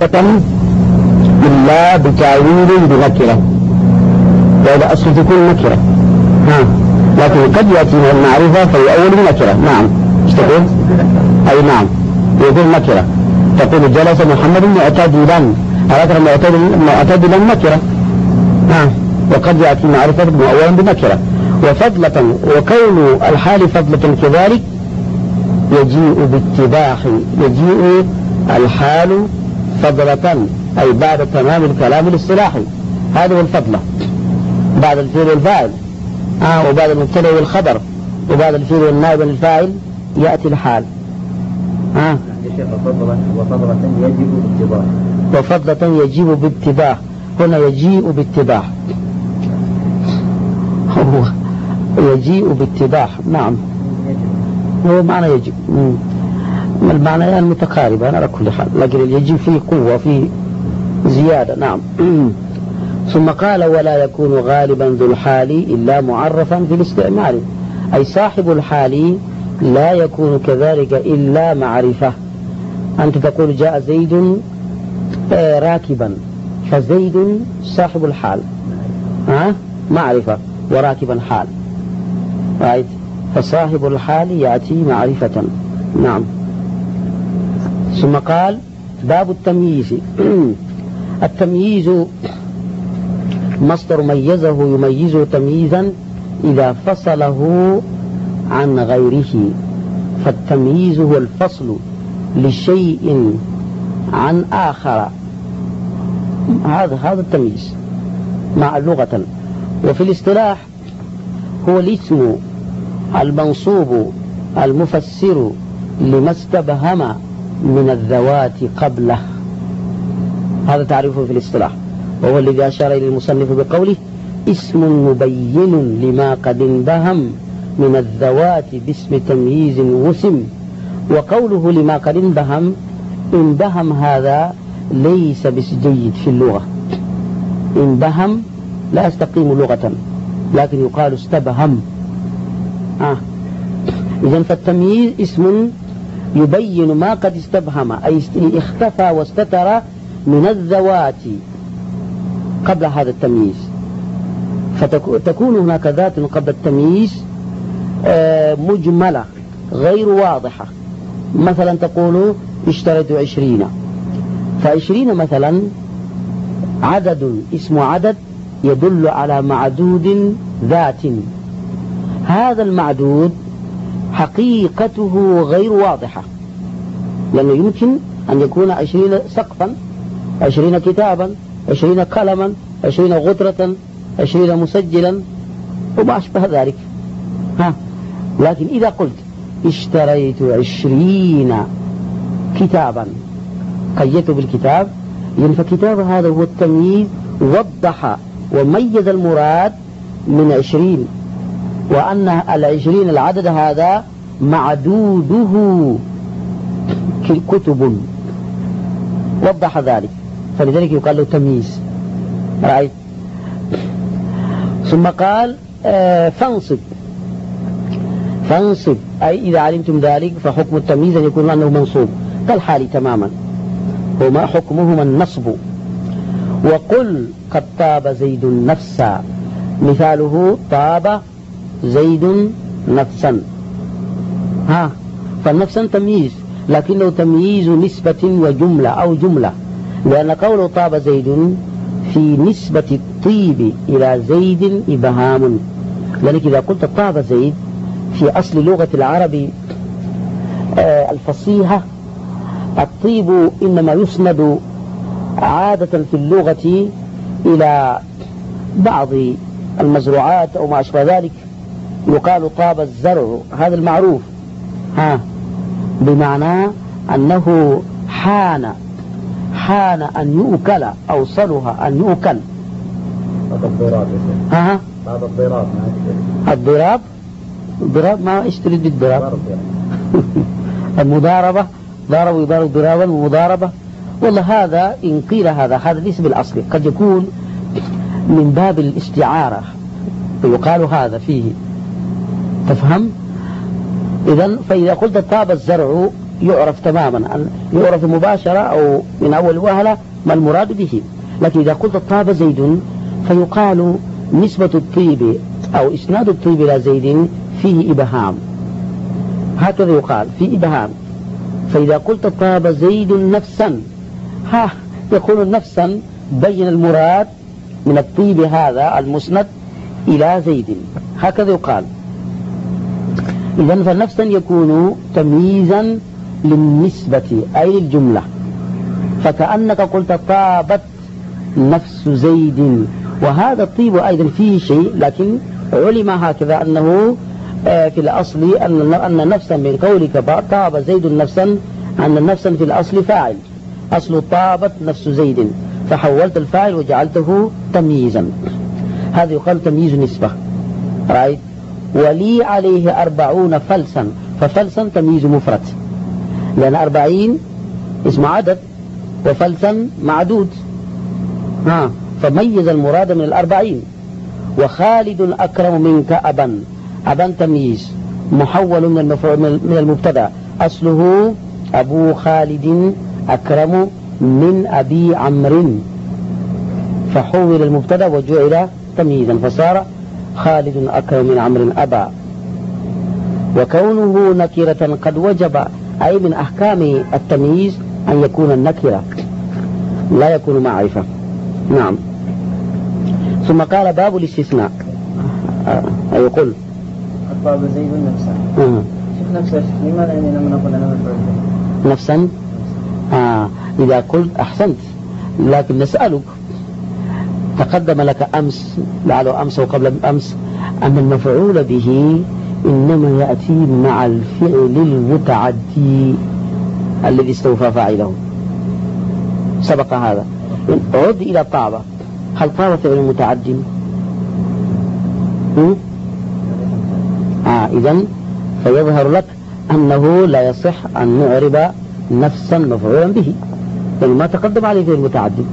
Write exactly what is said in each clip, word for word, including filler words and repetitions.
إلا بتأويل بنكرة، وإذا أصل تكون نكرة. ها، لكن قد يأتي من المعرفة فيؤول بنكرة. نعم، ايش تقول؟ أي نعم، يقول نكرة، تقول جلس محمد معتدلا، هذا معتدلا نكرة. ها، وقد يأتي معرفة مؤولا بنكرة. وفضلة، وكون الحال فضلة كذلك يجيء باتباح، يجيء الحال فضلة أي بعد تمام الكلام الاصطلاحي، هذا هو الفضلة، بعد الفعل والفاعل، آه وبعد المبتدأ والخبر، وبعد الفعل والنائب والفاعل يأتي الحال. آه. وفضلة يجب باتباع، وفضلة يجيب باتباع، هنا يجيء باتباع، هو يجيء باتباع. نعم، هو معنى يجب، المعنى المتقاربة على كل حال، لكن يجب فيه قوة، فيه زيادة. نعم. ثم قال ولا يكون غالبا ذو الحال إلا معرفا في الاستعمال، أي صاحب الحال لا يكون كذلك إلا معرفة. أنت تقول جاء زيد راكبا، فزيد صاحب الحال، ها؟ معرفة، وراكبا حال، right. فصاحب الحال يأتي معرفة. نعم. ثم قال باب التمييز. التمييز مصدر ميزه يميزه تمييزا إذا فصله عن غيره، فالتمييز هو الفصل لشيء عن آخر، هذا هذا التمييز مع اللغة. وفي الاصطلاح هو الاسم المنصوب المفسر لما استبهم من الذوات قبله، هذا تعريفه في الاصطلاح، وهو الذي أشار إلى المصنف بقوله اسم مبين لما قد انبهم من الذوات باسم تمييز وسم. وقوله لما قد انبهم، انبهم هذا ليس بجيد في اللغة، انبهم لا يستقيم لغة، لكن يقال استبهم. آه. إذن فالتمييز اسم يبين ما قد استبهم، أي اختفى واستتر من الذوات قبل هذا التمييز، فتكون هناك ذات قبل التمييز مجملة غير واضحة. مثلا تقول اشتريت عشرين، فعشرين مثلا عدد، اسم عدد يدل على معدود ذات، هذا المعدود حقيقته غير واضحة، لأنه يمكن أن يكون عشرين سقفا، عشرين كتابا، عشرين قلما، عشرين غطرة، عشرين مسجلا وما أشبه ذلك. ها. لكن إذا قلت اشتريت عشرين كتابا، قيدت بالكتاب، يعني فكتاب هذا هو التمييز، وضح وميز المراد من عشرين، وأن العشرين العدد هذا معدوده كتب، وضح ذلك، فلذلك يقال له تمييز. رأيت؟ ثم قال آه فانصب، فانصب أي إذا علمتم ذلك فحكم التمييز أن يكون أنه منصوب كالحال تماما، وما حكمهما النصب. وقل قد طاب زيد نفسا، مثاله طاب زيد نفسا. ها، فالنفسا تمييز، لكنه تمييز نسبة وجملة أو جملة، لأن قوله طاب زيد في نسبة الطيب إلى زيد إبهام، لأنك إذا قلت طاب زيد في أصل لغة العرب آه الفصيحة، الطيب إنما يسند عادة في اللغة إلى بعض المزروعات أو ما أشبه ذلك، يقال طاب الزرع، هذا المعروف، ها، بمعنى أنه حان حان أن يؤكل، أو صلها أن يؤكل. هذا الضراب، ها، هذا الضراب، الضراب، الضراب ما اشتري بالضراب. المضاربة، ضارب يضارب ضرابا ومضاربة، والله هذا إن قيل هذا هذا ليس بالأصل، قد يكون من باب الاستعارة فيقال هذا فيه، تفهم؟ إذن فإذا قلت طاب الزرع يعرف تماما، يعرف مباشرة أو من أول وهلة ما المراد به. لكن إذا قلت طاب زيد فيقال نسبة الطيب أو إسناد الطيب إلى زيد فيه إبهام، هكذا يقال في إبهام. فإذا قلت طاب زيد نفسا، ها يكون نفسا بين المراد من الطيب هذا المسند إلى زيد، هكذا يقال. إذن فنفسا يكون تمييزا للنسبة أي للجملة، فكأنك قلت طابت نفس زيد، وهذا الطيب أيضا فيه شيء، لكن علم هكذا أنه في الأصل أن نفسا من قولك طاب زيد نفسا أن نفسا في الأصل فاعل، أصل طابت نفس زيد، فحولت الفاعل وجعلته تمييزا، هذا يقال تمييز نسبة. رأيت؟ ولي عليه أربعون فلسا، ففلسا تمييز مفرد، لأن أربعين اسم عدد وفلسا معدود، ها فميز المراد من الأربعين. وخالد أكرم منك أبا، أبا تمييز محول من المفعول من المبتدا، أصله أبو خالد أكرم من أبي عمرو، فحول المبتدا وجعل تمييزا فصار خالد أكرم من عمرو أبا. وكونه نكرة قد وجب، أي من أحكام التمييز أن يكون النكرة لا يكون معرفة. نعم. ثم قال باب الاستثناء، أي يقول طاب زيد نفسا. آه. شوف نفسه لماذا يعني لما نقول أنا مفعول نفسا؟ آه. إذا قلت أحسنت، لكن نسألك، تقدم لك أمس لعله أمس وقبل أمس أن المفعول به إنما يأتي مع الفعل المتعدي الذي استوفى فاعله، سبق هذا. عد إلى طابة، هل طابة فعل متعدي؟ آه إذن فيظهر لك أنه لا يصح أن نعرب نفسا مفعولا به، يعني ما تقدم عليه فعل متعدي.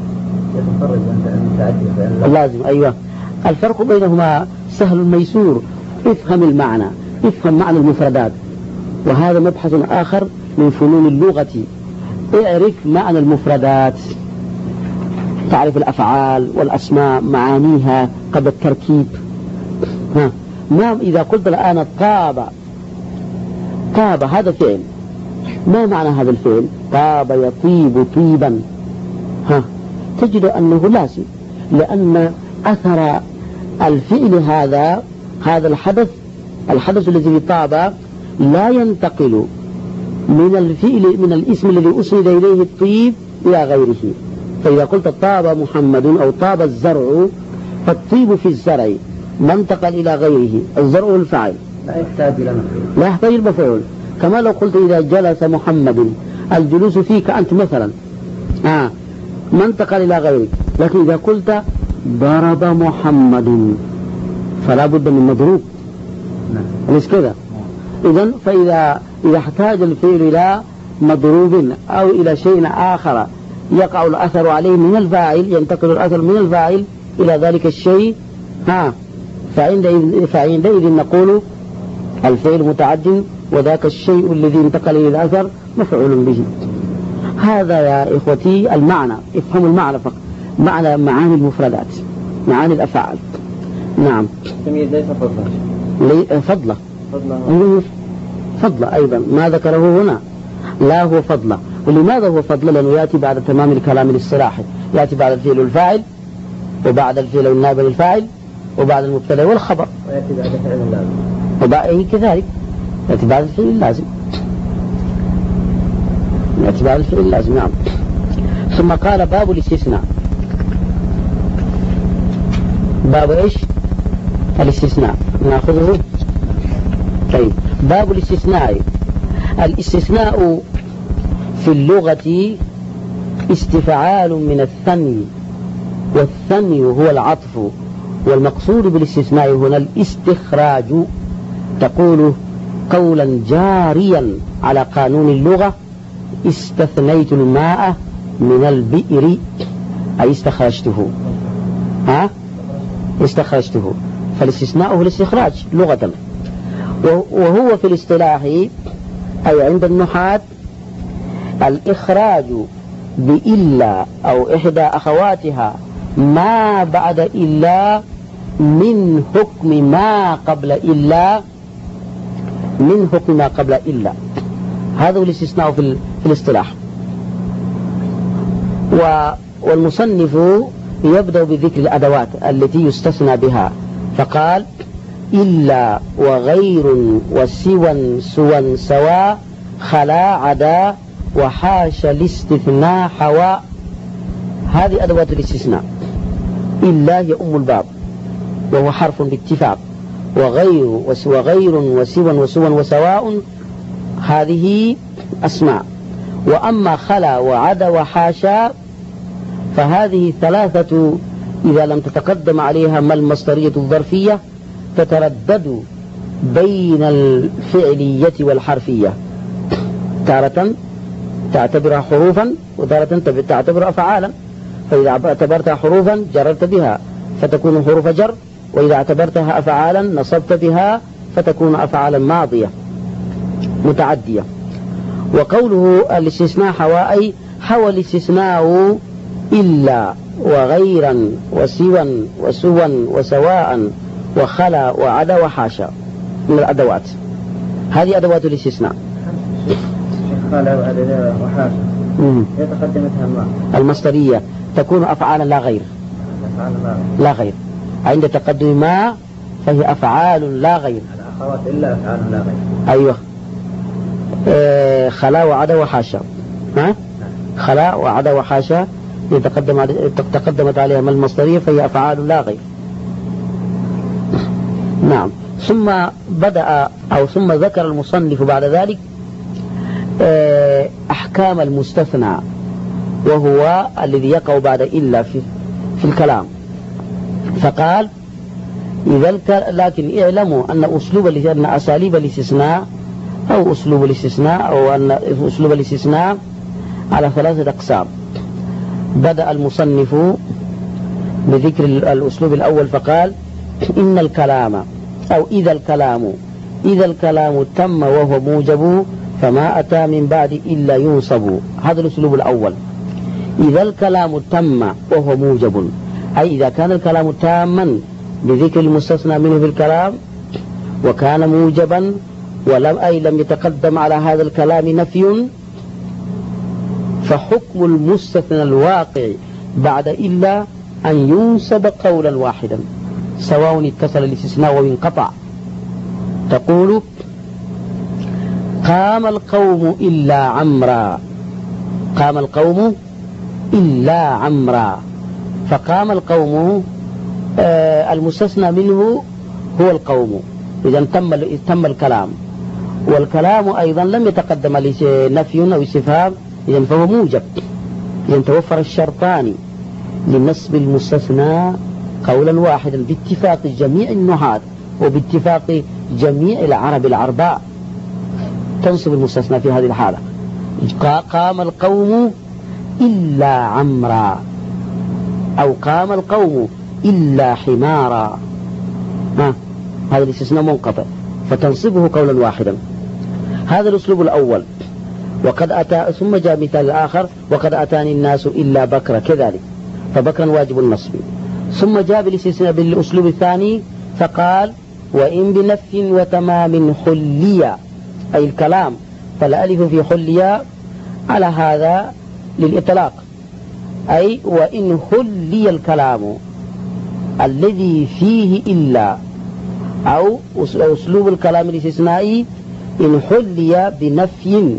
لازم أيوة، الفرق بينهما سهل ميسور، افهم المعنى، افهم معنى المفردات، وهذا مبحث آخر من فنون اللغة. اعرف معنى المفردات، تعرف الأفعال والأسماء معانيها قبل التركيب. ها ما إذا قلت الآن طاب، طاب هذا فعل، ما معنى هذا الفعل؟ طاب يطيب طيبا، ها تجد أنه لازم، لأن أثر الفعل هذا هذا الحدث الحدث الذي طاب لا ينتقل من الفعل من الاسم الذي أسند إليه الطيب إلى غيره. فإذا قلت طاب محمد أو طاب الزرع، فالطيب في الزرع ما انتقل إلى غيره، الزرع الفاعل لا يحتاج إلى مفعول، لا يحتاج المفعول. كما لو قلت إذا جلس محمد، الجلوس فيك أنت مثلا، آه ما انتقل إلى غيرك. لكن إذا قلت ضرب محمد فلا بد من مضروب، أليس كذا؟ إذن فإذا إذا احتاج الفعل إلى مضروب أو إلى شيء آخر يقع الأثر عليه من الفاعل، ينتقل الأثر من الفاعل إلى ذلك الشيء، ها فعندئذ فعندئذ نقول الفعل متعد، وذاك الشيء الذي انتقل إلى الأثر مفعول به. هذا يا إخوتي المعنى، افهموا المعنى فقط، معنى معاني المفردات، معاني الأفعال. نعم. تمييز ليس فضلا، لي فضلة فضلة فضلة أيضا ما ذكره هنا، لا هو فضلة. ولماذا هو فضلة؟ لأنه يأتي بعد تمام الكلام الاصطلاحي، يأتي بعد الفعل الفاعل، وبعد الفعل النائب للفاعل، وبعد المبتدا والخبر، ويأتي بعد فعل اللازم، وبعد كذلك يأتي بعد الفعل اللازم، يأتي بعد الفعل اللازم. نعم. ثم قال باب الاستثناء. باب إيش؟ الاستثناء، نأخذه. طيب، باب الاستثناء. الاستثناء في اللغة استفعال من الثني، والثني هو العطف، والمقصود بالاستثناء هنا الاستخراج. تقول قولا جاريا على قانون اللغة: استثنيت الماء من البئر، أي استخرجته، ها استخرجته. فالاستثناء هو الاستخراج لغة، وهو في الاصطلاح أي عند النحاة الإخراج بإلا أو إحدى أخواتها ما بعد إلا من حكم ما قبل إلا من حكم ما قبل إلا. هذا هو الاستثناء في الاصطلاح. والمصنف يبدأ بذكر الأدوات التي يستثنى بها، فقال إلا وغير وسوى سوى سواء خلا عدا وحاش الاستثناء حواء. هذه أدوات الاستثناء. إلا هي أم الباب وهو حرف باتفاق، وغير وغير وسوى وسوى وسواء هذه أسماء. وأما خلا وعدا وحاشا فهذه ثلاثة إذا لم تتقدم عليها ما المصدرية الظرفية تتردد بين الفعلية والحرفية، تارة تعتبرها حروفا وتارة تعتبرها أفعالا. فإذا اعتبرتها حروفا جررت بها فتكون حروف جر، وإذا اعتبرتها أفعالا نصبت بها فتكون أفعالا ماضية متعدية. وقوله الاستثناء حواء حوى الاستثناء إلا وغيرا وسوى وسوى وسواء وخلا وعدا وحاشا من الأدوات. هذه أدوات الاستثناء. خلا وعدا وحاشا يتقدمتها ما المصدرية تكون أفعالا لا غير لا غير عند تقدم ما فهي أفعال لا غير. الأخوات إلا أفعال لا غير. أيوه. آه خلا وعدا وحاشا. ها خلا وعدا وحاشا يتقدم تقدمت عليها ما المصدرية فهي أفعال لا غير. نعم. ثم بدأ أو ثم ذكر المصنف بعد ذلك أحكام المستثنى، وهو الذي يقع بعد إلا في في الكلام. فقال إذا لكن اعلموا أن أسلوب أن أساليب الاستثناء أو أسلوب الاستثناء أو أن أسلوب الاستثناء على ثلاثة أقسام. بدأ المصنف بذكر الأسلوب الأول فقال إن الكلام أو إذا الكلام إذا الكلام تم وهو موجب فما أتى من بعد إلا ينصب. هذا الأسلوب الأول. إذا الكلام تم وهو موجب، أي إذا كان الكلام تاما بذكر المستثنى منه في الكلام وكان موجبا ولم أي لم يتقدم على هذا الكلام نفي، فحكم المستثنى الواقع بعد إلا أن ينصب قولا واحدا سواء اتصل الاستثناء وانقطع. تقول قام القوم إلا عمرا، قام القوم إلا عمرا، فقام القوم آه المستثنى منه هو القوم، إذا تم تم الكلام، والكلام أيضا لم يتقدم نفي أو استفهام، إذا فهو موجب. إذا توفر الشرطان لنصب المستثنى قولا واحدا باتفاق جميع النحاة وباتفاق جميع العرب العرباء تنصب المستثنى في هذه الحالة. قام القوم إلا عمرا أو قام القوم إلا حمارا، ها هذا الاستثناء منقطع فتنصبه قولا واحدا. هذا الأسلوب الأول. وقد أتى ثم جاء مثال آخر وقد أتاني الناس إلا بكرا كذلك، فبكرا واجب النصب. ثم جاء بالاستثناء بالأسلوب الثاني فقال وإن بنفي وتمام حليا، أي الكلام، فالألف في حليا على هذا للإطلاق، أي وإن حلي الكلام الذي فيه إلا، أو أسلوب الكلام الاستثنائي إن حلي بنفي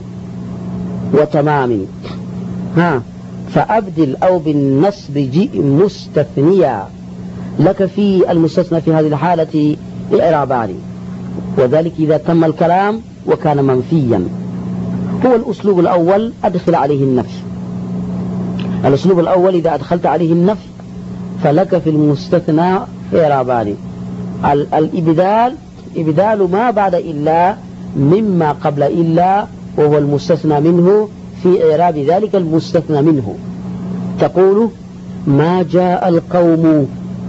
وتمام، ها فأبدل أو بالنصب جئ مستثنيا لك في المستثنى في هذه الحالة إعرابان، وذلك إذا تم الكلام وكان منفيا. هو الأسلوب الأول أدخل عليه النفي. الأسلوب الأول إذا أدخلت عليه النفي فلك في المستثنى إعرابان: الإبدال إبدال ما بعد إلا مما قبل إلا وهو المستثنى منه في إعراب ذلك المستثنى منه. تقول ما جاء القوم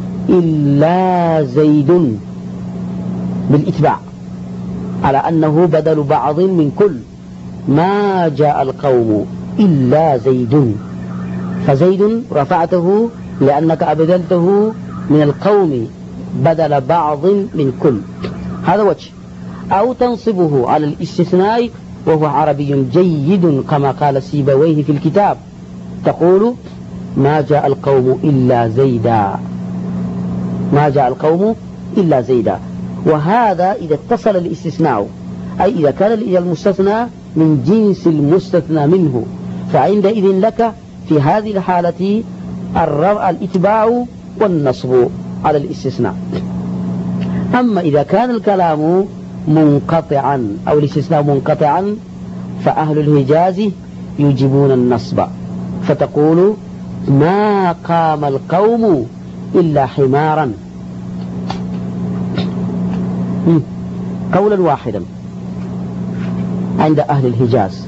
إلا زيد بالإتباع على أنه بدل بعض من كل. ما جاء القوم إلا زيد، فزيد رفعته لأنك أبدلته من القوم بدل بعض من كل، هذا وجه. أو تنصبه على الاستثناء وهو عربي جيد كما قال سيبويه في الكتاب، تقول ما جاء القوم إلا زيدا، ما جاء القوم إلا زيدا. وهذا إذا اتصل الاستثناء، أي إذا كان المستثنى من جنس المستثنى منه، فعندئذ لك في هذه الحالة الاتباع والنصب على الاستثناء. أما إذا كان الكلام منقطعا أو الاستثناء منقطعا فأهل الحجاز يجيبون النصب، فتقول ما قام القوم إلا حمارا، قولا واحدا عند أهل الحجاز،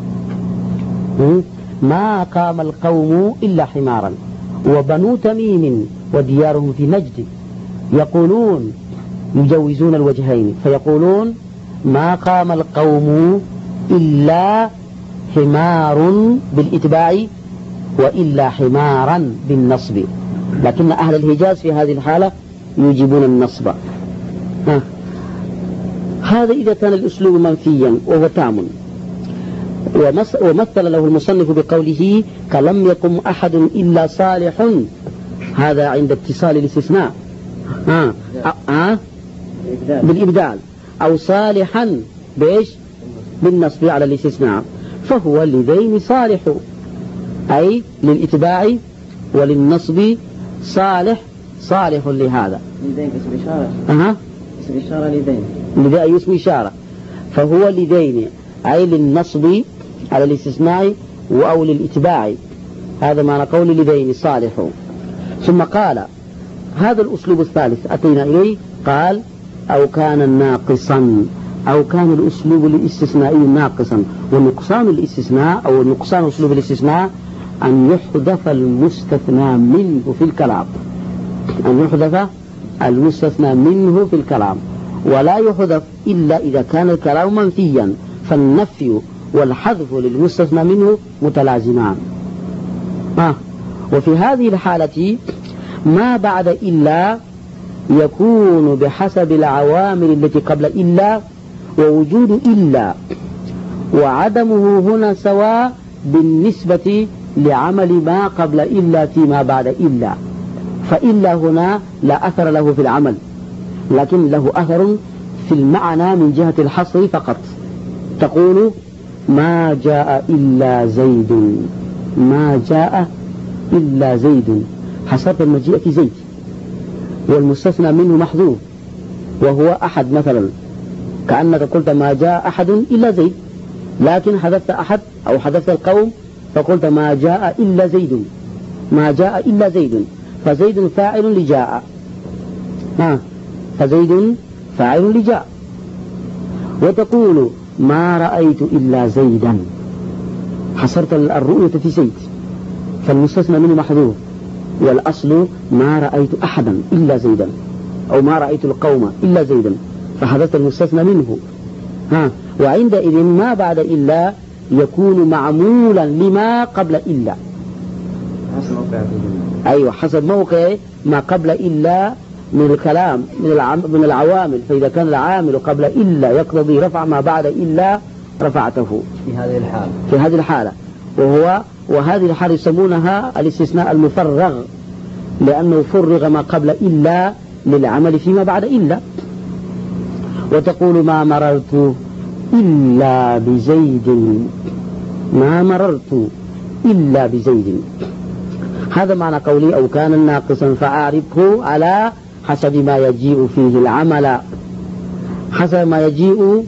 ما قام القوم إلا حمارا. وبنو تميم وديارهم في نجد يقولون يجوزون الوجهين، فيقولون ما قام القوم إلا حمار بالإتباع وإلا حمارا بالنصب، لكن أهل الحجاز في هذه الحالة يجيبون النصب. ها. هذا إذا كان الأسلوب منفيا وهو تام. ومثل له المصنف بقوله كلم يقم أحد إلا صالح، هذا عند اتصال الاستثناء آه. آه. بالإبدال، أو صالحا بإيش بالنصب على الاستثناء، فهو لذين صالح، أي للإتباع وللنصب صالح، صالح لهذا. لذين اسم إشارة. أها. اسم إشارة لذين. لذين اسم إشارة، فهو لذين أي للنصب على الاستثناء أو للإتباع، هذا معنى قول لذين صالح. ثم قال هذا الأسلوب الثالث أتينا إليه، قال أو كان ناقصا، أو كان الأسلوب الاستثنائي ناقصا. ونقصان الاستثناء أو نقصان أسلوب الاستثناء أن يحذف المستثنى منه في الكلام، أن يحذف المستثنى منه في الكلام، ولا يحذف إلا إذا كان الكلام منفيا، فالنفي والحذف للمستثنى منه متلازمان. آه. وفي هذه الحالة ما بعد إلا يكون بحسب العوامل التي قبل إلا، ووجود إلا وعدمه هنا سواء بالنسبة لعمل ما قبل إلا فيما بعد إلا. فإلا هنا لا أثر له في العمل، لكن له أثر في المعنى من جهة الحصر فقط. تقول ما جاء إلا زيد، ما جاء إلا زيد، حصرت المجيء في زيد والمستثنى منه محذوف وهو أحد مثلا، كأنك قلت ما جاء أحد إلا زيد، لكن حذفت أحد أو حذفت القوم فقلت ما جاء إلا زيد، ما جاء إلا زيد، فزيد فاعل لجاء، ها فزيد فاعل لجاء. وتقول ما رأيت إلا زيدا، حصرت الرؤية في زيد فالمستثنى منه محذوف، والأصل ما رأيت أحدا إلا زيدا، أو ما رأيت القوم إلا زيدا، فحذفت المستثنى منه. ها وعندئذ ما بعد إلا يكون معمولا لما قبل إلا، حسب موقع أيوة حسب موقع ما قبل إلا من الكلام من, العم من العوامل. فإذا كان العامل قبل إلا يقتضي رفع ما بعد إلا رفعته في هذه الحالة، في هذه الحالة وهو وهذه الحالة يسمونها الاستثناء المفرغ، لأنه فرغ ما قبل إلا للعمل فيما بعد إلا. وتقول ما مررت إلا بزيد، ما مررت إلا بزيد، هذا معنى قولي أو كان ناقصا فأعرفه على حسب ما يجيء فيه العمل، حسب ما يجيء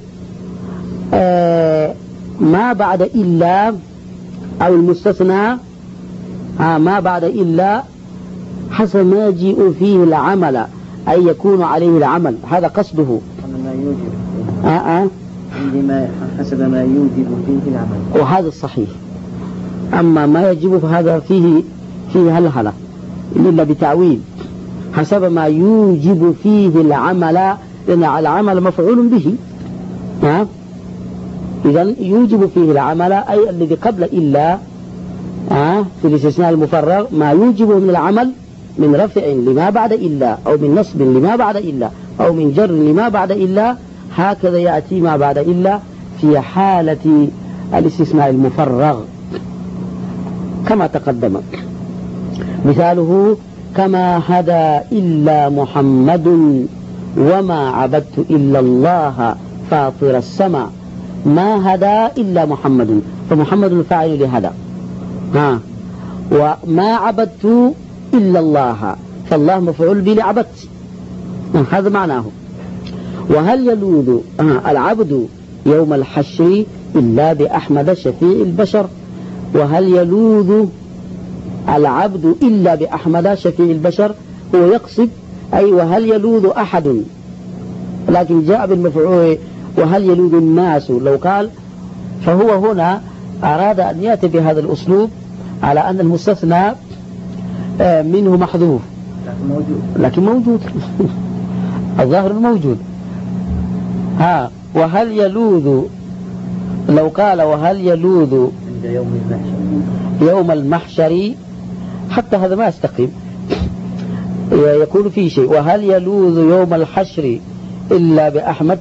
آه ما بعد إلا أو المستثنى آه ما بعد إلا حسب ما يجيء فيه العمل، أي يكون عليه العمل، هذا قصده. ما يوجب آه آه عندما حسب ما يوجب فيه العمل، وهذا الصحيح. أما ما يجب فهذا فيه فيه هلهلة إلا بتعويل، حسب ما يوجب فيه العمل، لأن العمل مفعول به، ها إذن يوجب فيه العمل أي الذي قبل إلا آه في الاستثناء المفرغ ما يوجبه من العمل من رفع لما بعد إلا أو من نصب لما بعد إلا أو من جر لما بعد إلا، هكذا يأتي ما بعد إلا في حالة الاستثناء المفرغ كما تقدم. مثاله كما هدى إلا محمد وما عبدت إلا الله فاطر السماء. ما هدى إلا محمد، فمحمد الفاعل لهدى، ها وما عبدت إلا الله، فالله مفعول به لعبدت، هذا معناه. وهل يلوذ العبد يوم الحشر إلا بأحمد شفيع البشر؟ وهل يلوذ العبد إلا بأحمد شفيع البشر، هو يقصد أي وهل يلوذ أحد، لكن جاء بالمفعول وهل يلوذ الناس لو قال، فهو هنا أراد أن يأتي بهذا الأسلوب على أن المستثنى منه محذوف لكن موجود لكن موجود الظاهر موجود. ها وهل يلوذ لو قال وهل يلوذ عند يوم المحشر يوم المحشر حتى هذا ما يستقيم، يكون فيه شيء. وهل يلوذ يوم الحشر إلا بأحمد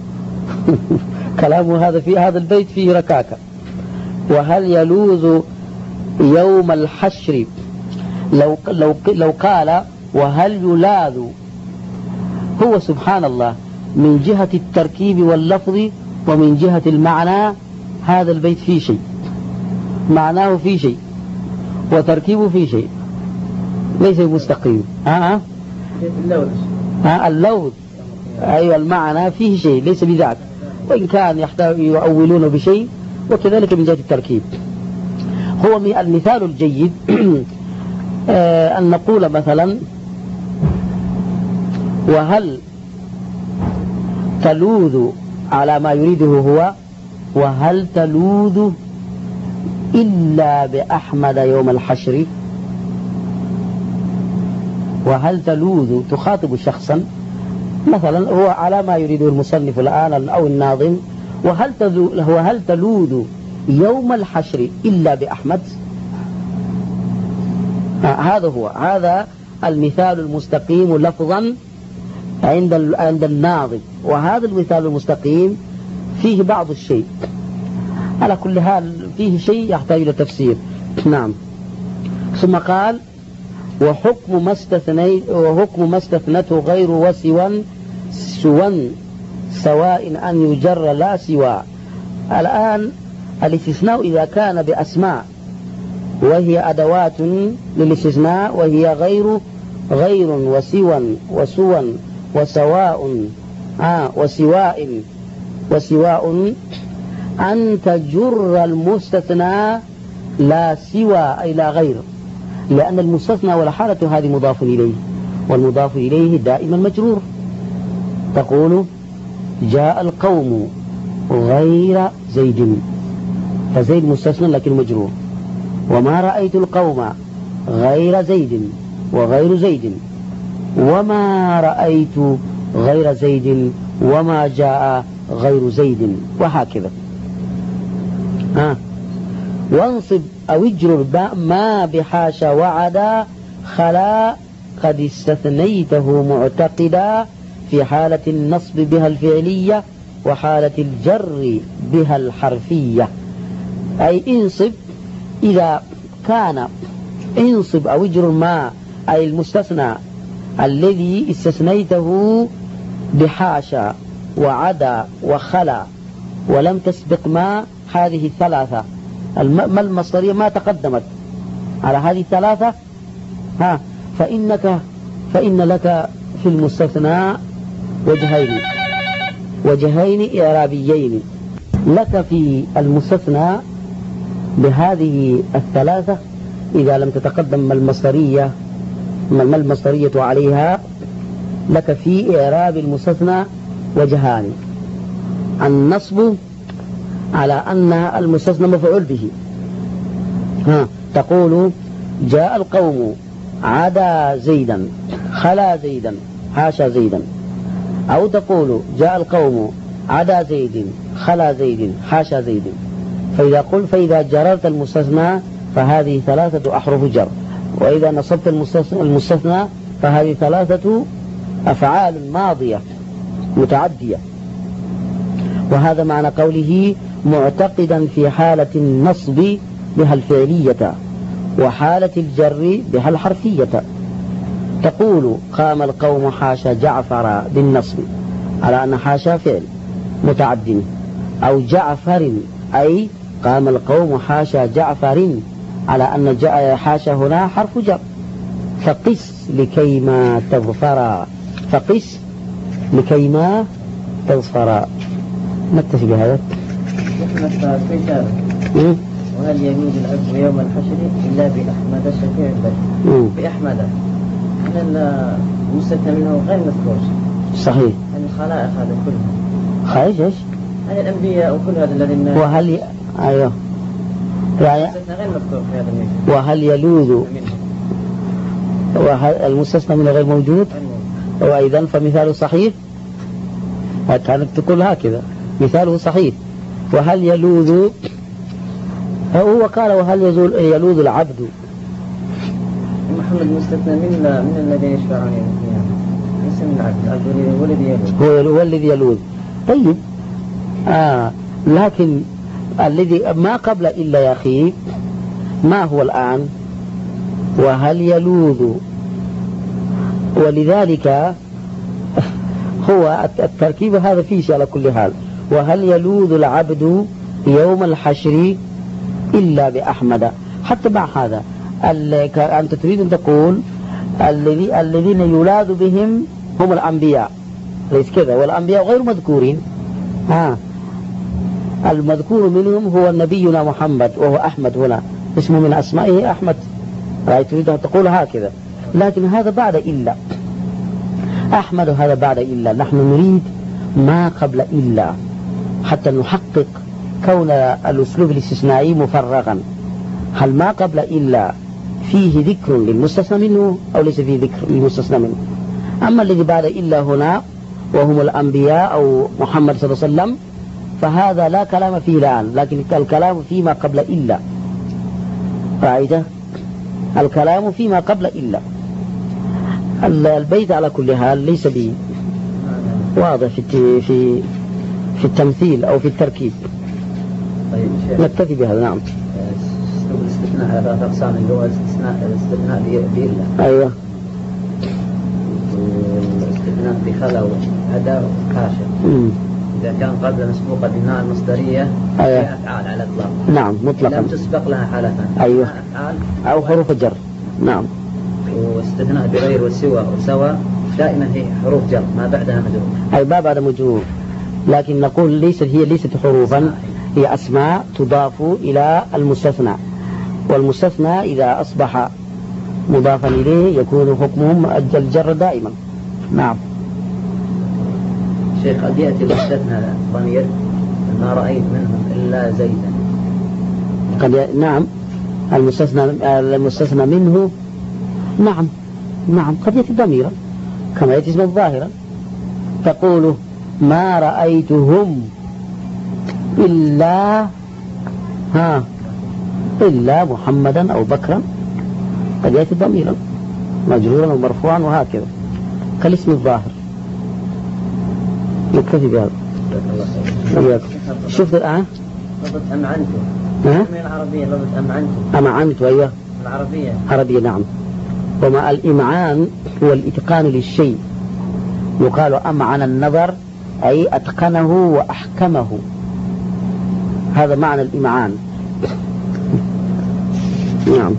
كلامه هذا في هذا البيت فيه ركاكة. وهل يلوذ يوم الحشر لو لو لو قال وهل يلاذ، هو سبحان الله من جهة التركيب واللفظ ومن جهة المعنى هذا البيت فيه شيء، معناه فيه شيء وتركيبه فيه شيء، ليس مستقيم. ها اللوذ ها اللوذ أيوة المعنى فيه شيء ليس بذاك، وإن كان يحتاج يؤولون بشيء، وكذلك من جهة التركيب. هو المثال الجيد أن نقول مثلا وهل تلوذ على ما يريده هو وهل تلوذ إلا بأحمد يوم الحشر. وهل تلوذ تخاطب شخصا مثلا هو على ما يريده المصنف الآن أو الناظم، وهل وهل تلوذ يوم الحشر إلا بأحمد. هذا هو هذا المثال المستقيم لفظا عند عند الناظم، وهذا المثال المستقيم فيه بعض الشيء، على كل حال فيه شيء يحتاج إلى تفسير. نعم. ثم قال وحكم ما استثنيت وحكم ما استثنته غير وسوى سوى سواء أن يجر لا سوى. الآن الاستثناء إذا كان بأسماء وهي أدوات للاستثناء وهي غير غير وسوى وسوى وسواء آه وسواء وسواء أن تجر المستثنى لا سوى أي لا غير، لأن المستثنى والحالة هذه مضاف إليه، والمضاف إليه دائما مجرور. تقول جاء القوم غير زيد، فزيد مستثنى لكن مجرور. وما رأيت القوم غير زيد وغير زيد، وما رأيت غير زيد وما جاء غير زيد، وهكذا. ها وانصب أو اجرر ما بحاشا وعدا خلا قد استثنيته معتقدا في حالة النصب بها الفعلية وحالة الجر بها الحرفية. أي انصب إذا كان انصب أو اجرر ما أي المستثنى الذي استثنيته بحاشا وعدا وخلا ولم تسبق ما هذه الثلاثة، ما المصدرية ما تقدمت على هذه الثلاثة، ها فإنك فإن لك في المستثنى وجهين وجهين إعرابيين. لك في المستثنى بهذه الثلاثة إذا لم تتقدم ما المصدرية ما المصدرية عليها، لك في إعراب المستثنى وجهان: النصب على أن المستثنى مفعول به، ها تقول جاء القوم عدا زيدا خلا زيدا حاشا زيدا، أو تقول جاء القوم عدا زيد خلا زيد حاشا زيد. فإذا قل فإذا جررت المستثنى فهذه ثلاثة أحرف جر، وإذا نصبت المستثنى, المستثنى فهذه ثلاثة أفعال ماضية متعدية. وهذا معنى قوله معتقدا في حالة النصب بها الفعلية وحالة الجر بها الحرفية. تقول قام القوم حاشا جعفر بالنصب على أن حاشا فعل متعد، أو جعفر أي قام القوم حاشا جعفر على أن حاشا هنا حرف جر. فقس لكيما تظفر، فقس لكيما تظفر. نكتفي بهذا. وهل يجوز العبد يوم الحشر إلا بأحمد الشفيع البدر؟ بأحمد أن المستثنى منه غير مذكور. صحيح. عن الخلائق هذا كله. خارج ايش؟ عن الأنبياء وكل هذا الذين. وهل ي... أيوه. يعني المستثنى غير مذكور في هذا المثال. وهل يلوذ؟ وهل المستثنى منه غير موجود؟ وأيضا فمثاله صحيح. كانت تقول هكذا مثاله صحيح. وهل يلوذ؟ هو قال وهل يلوذ العبد؟ محمد مستثنى من من الذين يشفعون يوم القيامة، ليس من العبد، العبد هو الذي يلوذ. هو الذي يلوذ. طيب آه لكن الذي ما قبل إلا يا أخي ما هو الآن؟ وهل يلوذ، ولذلك هو التركيب هذا فيه شيء على كل حال. وهل يلوذ العبد يوم الحشر إلا بأحمد. حتى مع هذا أنت تريد أن تقول الذين يلاذ بهم هم الأنبياء، ليس كذا؟ والأنبياء غير مذكورين. ها المذكور منهم هو نبينا محمد وهو أحمد، هنا اسمه من أسمائه أحمد. رأيت تريد أن تقول هكذا، لكن هذا بعد إلا. أحمد هذا بعد إلا. نحن نريد ما قبل إلا حتى نحقق كون الأسلوب الاستثنائي مفرغا. هل ما قبل إلا فيه ذكر للمستثنى منه أو ليس فيه ذكر للمستثنى منه؟ أما الذي بعد إلا هنا وهم الأنبياء أو محمد صلى الله عليه وسلم فهذا لا كلام فيه الآن، لكن الكلام فيما قبل إلا. رأيته؟ الكلام فيما قبل إلا. البيت على كل حال ليس بي واضح في في في التمثيل أو في التركيب. طيب نكتفي بهذا. نعم. الاستثناء هذا أقسام، اللي هو الاستثناء الاستثناء بإلا. أيوه. والاستثناء بخلا وهذا كاشف. إذا كان قبل مسبوقة بناء المصدرية أيوه. أفعال على الإطلاق. نعم مطلقا. لم تسبق لها حالتان. أيوه. أفعال أو حروف جر. نعم. واستثناء بغير والسوى وسوى دائما هي حروف جر ما بعدها مجرور. أي ما بعد مجرور، لكن نقول ليست هي ليست حروفا، هي أسماء تضاف إلى المستثنى، والمستثنى إذا أصبح مضافا إليه يكون حكمهم الجر دائما. نعم. شيخ قد يأتي المستثنى ضمير ما رأيت منهم إلا زيدا. قد ي... نعم المستثنى المستثنى منه. نعم نعم قد يأتي ضميرا كما يأتي اسما ظاهرا. تقول ما رأيتهم إلا ها إلا محمدا أو بكرا، قد يأتي ضميرا مجرورا ومرفوعا وهكذا كالاسم الظاهر. نكتفي بهذا. شفت الآن لفظ أمعنت من العربية، لفظ أمعنت أمعنت أيوه العربية عربية. نعم. وما الإمعان هو الإتقان للشيء، يقال أمعن النظر أي أتقنه وأحكمه، هذا معنى الإمعان. نعم.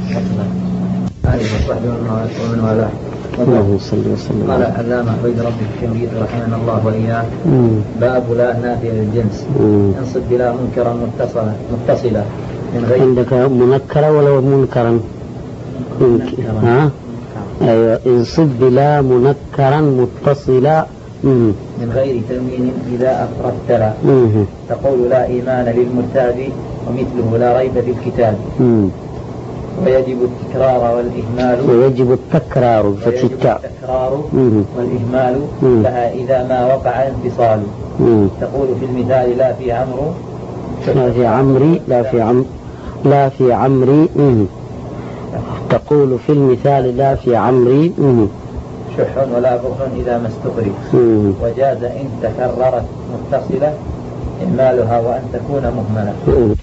ومن والاه. اللهم صل وسلم. قال علامة عبيد ربي الشنقيطي رحمه الله وإياه: باب لا نافية للجنس، انصب بلا منكرا متصلة متصلة من غير. عندك منكرة ولا منكرا؟ ها أيوة. انصب بلا منكرا متصلا من غير تنوين إذا أفردت لا. تقول لا إيمان للمرتاب ومثله لا ريب في الكتاب. ويجب التكرار والإهمال ويجب التكرار بفتح التاء التكرار والإهمال لها إذا ما وقع انفصال. تقول في المثال لا في عمرو لا في عمري لا في عم لا في عمري مم. تقول في المثال لا في عمري مم. شح ولا بخل إذا ما استقري. وجاز إن تكررت متصلة إهمالها وأن تكون مهملة.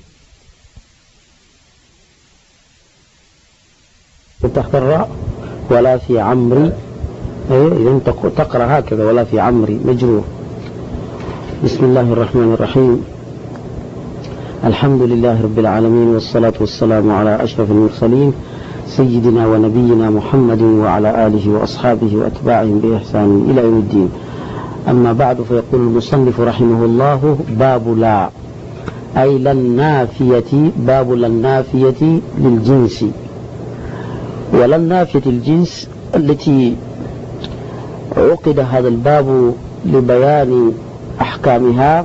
تحت الراء ولا في عمري، إذا تقرأ هكذا ولا في عمري مجرور. بسم الله الرحمن الرحيم. الحمد لله رب العالمين، والصلاة والسلام على أشرف المرسلين سيدنا ونبينا محمد وعلى آله وأصحابه وأتباعهم بإحسان إلى يوم الدين. أما بعد، فيقول المصنف رحمه الله: باب لا، أي للنافية، باب للنافية للجنس. وللنافية الجنس التي عقد هذا الباب لبيان أحكامها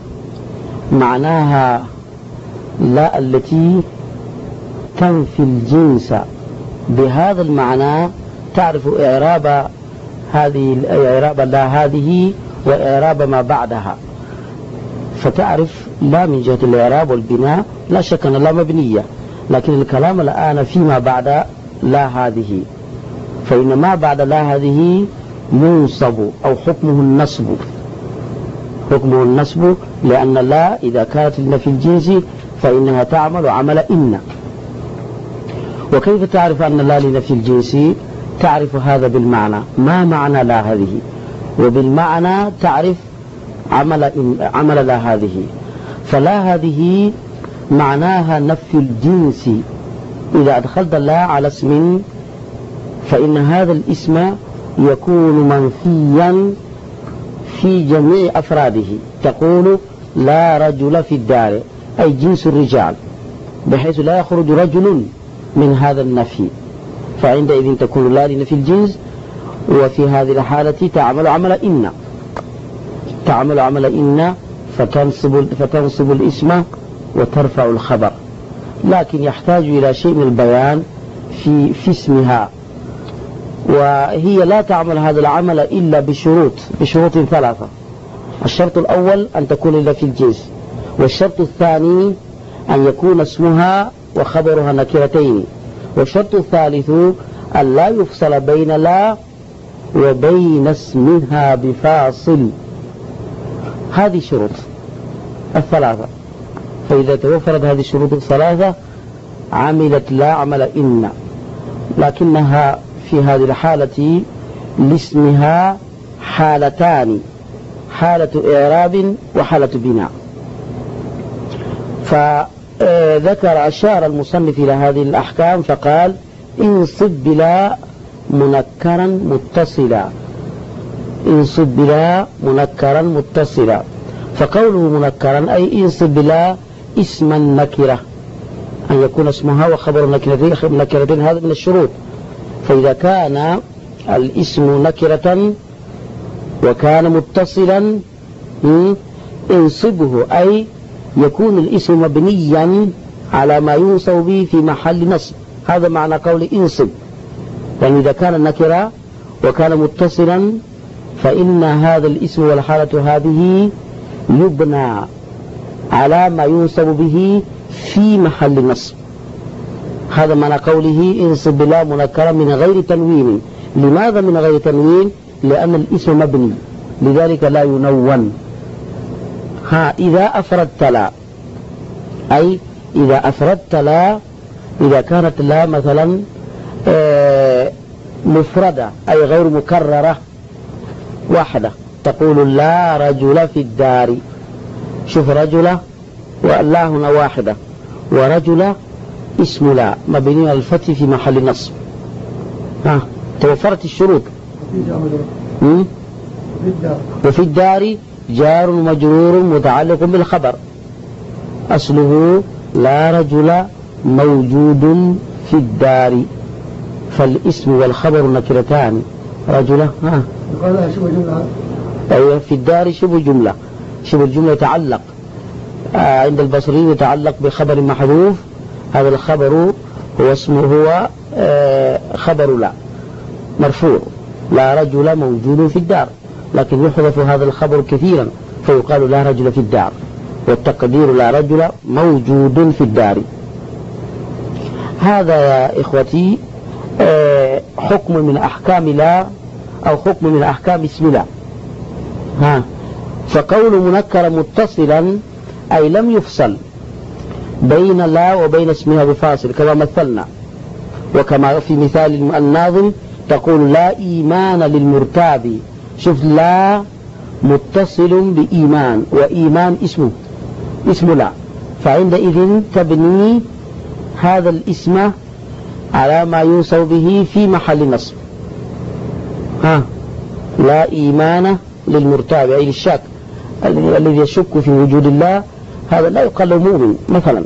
معناها لا التي تنفي الجنس. بهذا المعنى تعرف إعراب هذه إعراب لا هذه وإعراب ما بعدها، فتعرف لا من جهة الإعراب والبناء لا شك أن لا مبنية، لكن الكلام الآن فيما بعد لا هذه، فإن ما بعد لا هذه ينصب أو حكمه النصب، حكمه النصب، لأن لا إذا كانت في الجنس فإنها تعمل عمل إن. وكيف تعرف أن لا لنفي الجنس؟ تعرف هذا بالمعنى، ما معنى لا هذه، وبالمعنى تعرف عمل إن، عمل لا هذه. فلا هذه معناها نفي الجنس. إذا أدخلت لا على اسم فإن هذا الاسم يكون منفيا في جميع أفراده. تقول لا رجل في الدار، أي جنس الرجال، بحيث لا يخرج رجل من هذا النفي، فعندئذ تكون لا لنفي الجنس. وفي هذه الحالة تعمل عمل إن، تعمل عمل إن فتنصب, فتنصب الاسم وترفع الخبر، لكن يحتاج إلى شيء من البيان في, في اسمها. وهي لا تعمل هذا العمل إلا بشروط بشروط ثلاثة. الشرط الأول أن تكون إلا في الجنس، والشرط الثاني أن يكون اسمها وخبرها نكرتين، والشرط الثالث أن لا يفصل بين لا وبين اسمها بفاصل. هذه شروط الثلاثة، فإذا توفرت هذه الشروط الثلاثة عملت لا عمل إن، لكنها في هذه الحالة لاسمها حالتان، حالة إعراب وحالة بناء. فذكر أشار المصنف إلى هذه الأحكام فقال: انصب بلا منكرا متصلا، انصب بلا منكرا متصلا. فقوله منكرا أي انصب بلا اسما نكرة، أن يكون اسمها وخبر نكرتين، نكرتين هذا من الشروط. فإذا كان الاسم نكرة وكان متصلا انصبه، أي يكون الاسم مبنيا على ما ينصب به في محل نصب. هذا معنى قول انصب، يعني إذا كان نكرة وكان متصلا فإن هذا الاسم والحالة هذه يبنى على ما ينصب به في محل نصب. هذا معنى قوله انصب بلا منكرا من غير تنوين. لماذا من غير تنوين؟ لأن الاسم مبني، لذلك لا ينون. ها إذا أفردت لا، أي إذا أفردت لا، إذا كانت لا مثلا مفردة أي غير مكررة واحدة، تقول لا رجل في الدار. شوف رجل ولا هنا واحدة، ورجل اسم لا مبني على الفتح في محل نصب. ها توفرت الشروط. وفي الدار جار مجرور متعلق بالخبر، أصله لا رجل موجود في الدار، فالاسم والخبر نكرتان. رجل ها أيوة في الدار شبه جملة، شبه الجملة يتعلق آه عند البصريين يتعلق بخبر محذوف، هذا الخبر هو اسمه هو خبر لا مرفوع، لا رجل موجود في الدار، لكن يحذف هذا الخبر كثيرا فيقال لا رجل في الدار، والتقدير لا رجل موجود في الدار. هذا يا إخوتي حكم من أحكام لا، أو حكم من أحكام اسم لا. ها فقول منكر متصلا أي لم يفصل بين لا وبين اسمها بفاصل كما مثلنا، وكما في مثال الناظم تقول لا إيمان للمرتاب. شوف لا متصل بإيمان، وإيمان اسمه اسم لا، فعندئذ تبني هذا الاسم على ما يوصف به في محل نصب. ها لا إيمان للمرتاب أي للشك الذي يشك في وجود الله، هذا لا يقال له مؤمن مثلا.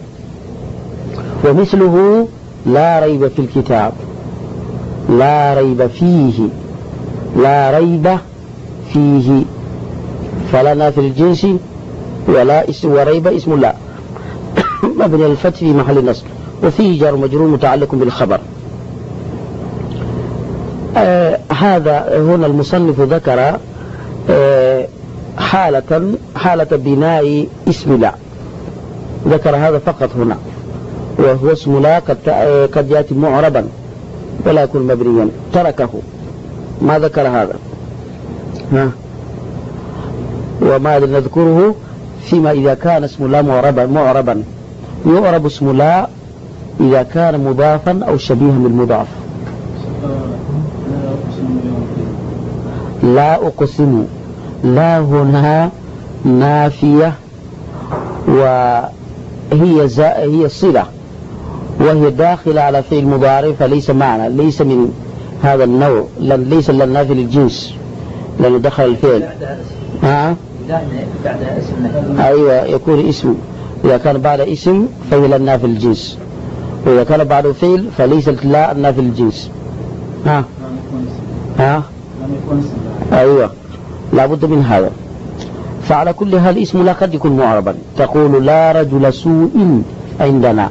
ومثله لا ريب في الكتاب، لا ريب فيه، لا ريب فيه، فلا نافي الجنس ولا اسم، وريب اسم لا مبني الفتح في محل النصب، وفيه جار مجرور متعلق بالخبر. آه هذا هنا المصنف ذكر آه حالة حالة بناء اسم لا، ذكر هذا فقط هنا، وهو اسم لا قد, قد يأتي معربا ولا يكون مبنيا، تركه ما ذكر هذا. ها وما نذكره فيما إذا كان اسم لا معربا معربا يعرب اسم لا إذا كان مضافا أو شبيها بالمضاف. لا أقسم، لا هنا نافية، وهي هي صلة، وهي داخلة على فعل مضارع، فليس معنى، ليس من هذا النوع، ليس للنافي للجنس لأنه دخل الفعل. ها بعدها اسم. أيوة يكون اسم، إذا كان بعد اسم فهي للنافي للجنس، وإذا كان بعد فعل فليست لا النافي للجنس. ها ها أيوة لابد من هذا. فعلى كل حال اسم لا قد يكون معربا، تقول لا رجل سوء عندنا،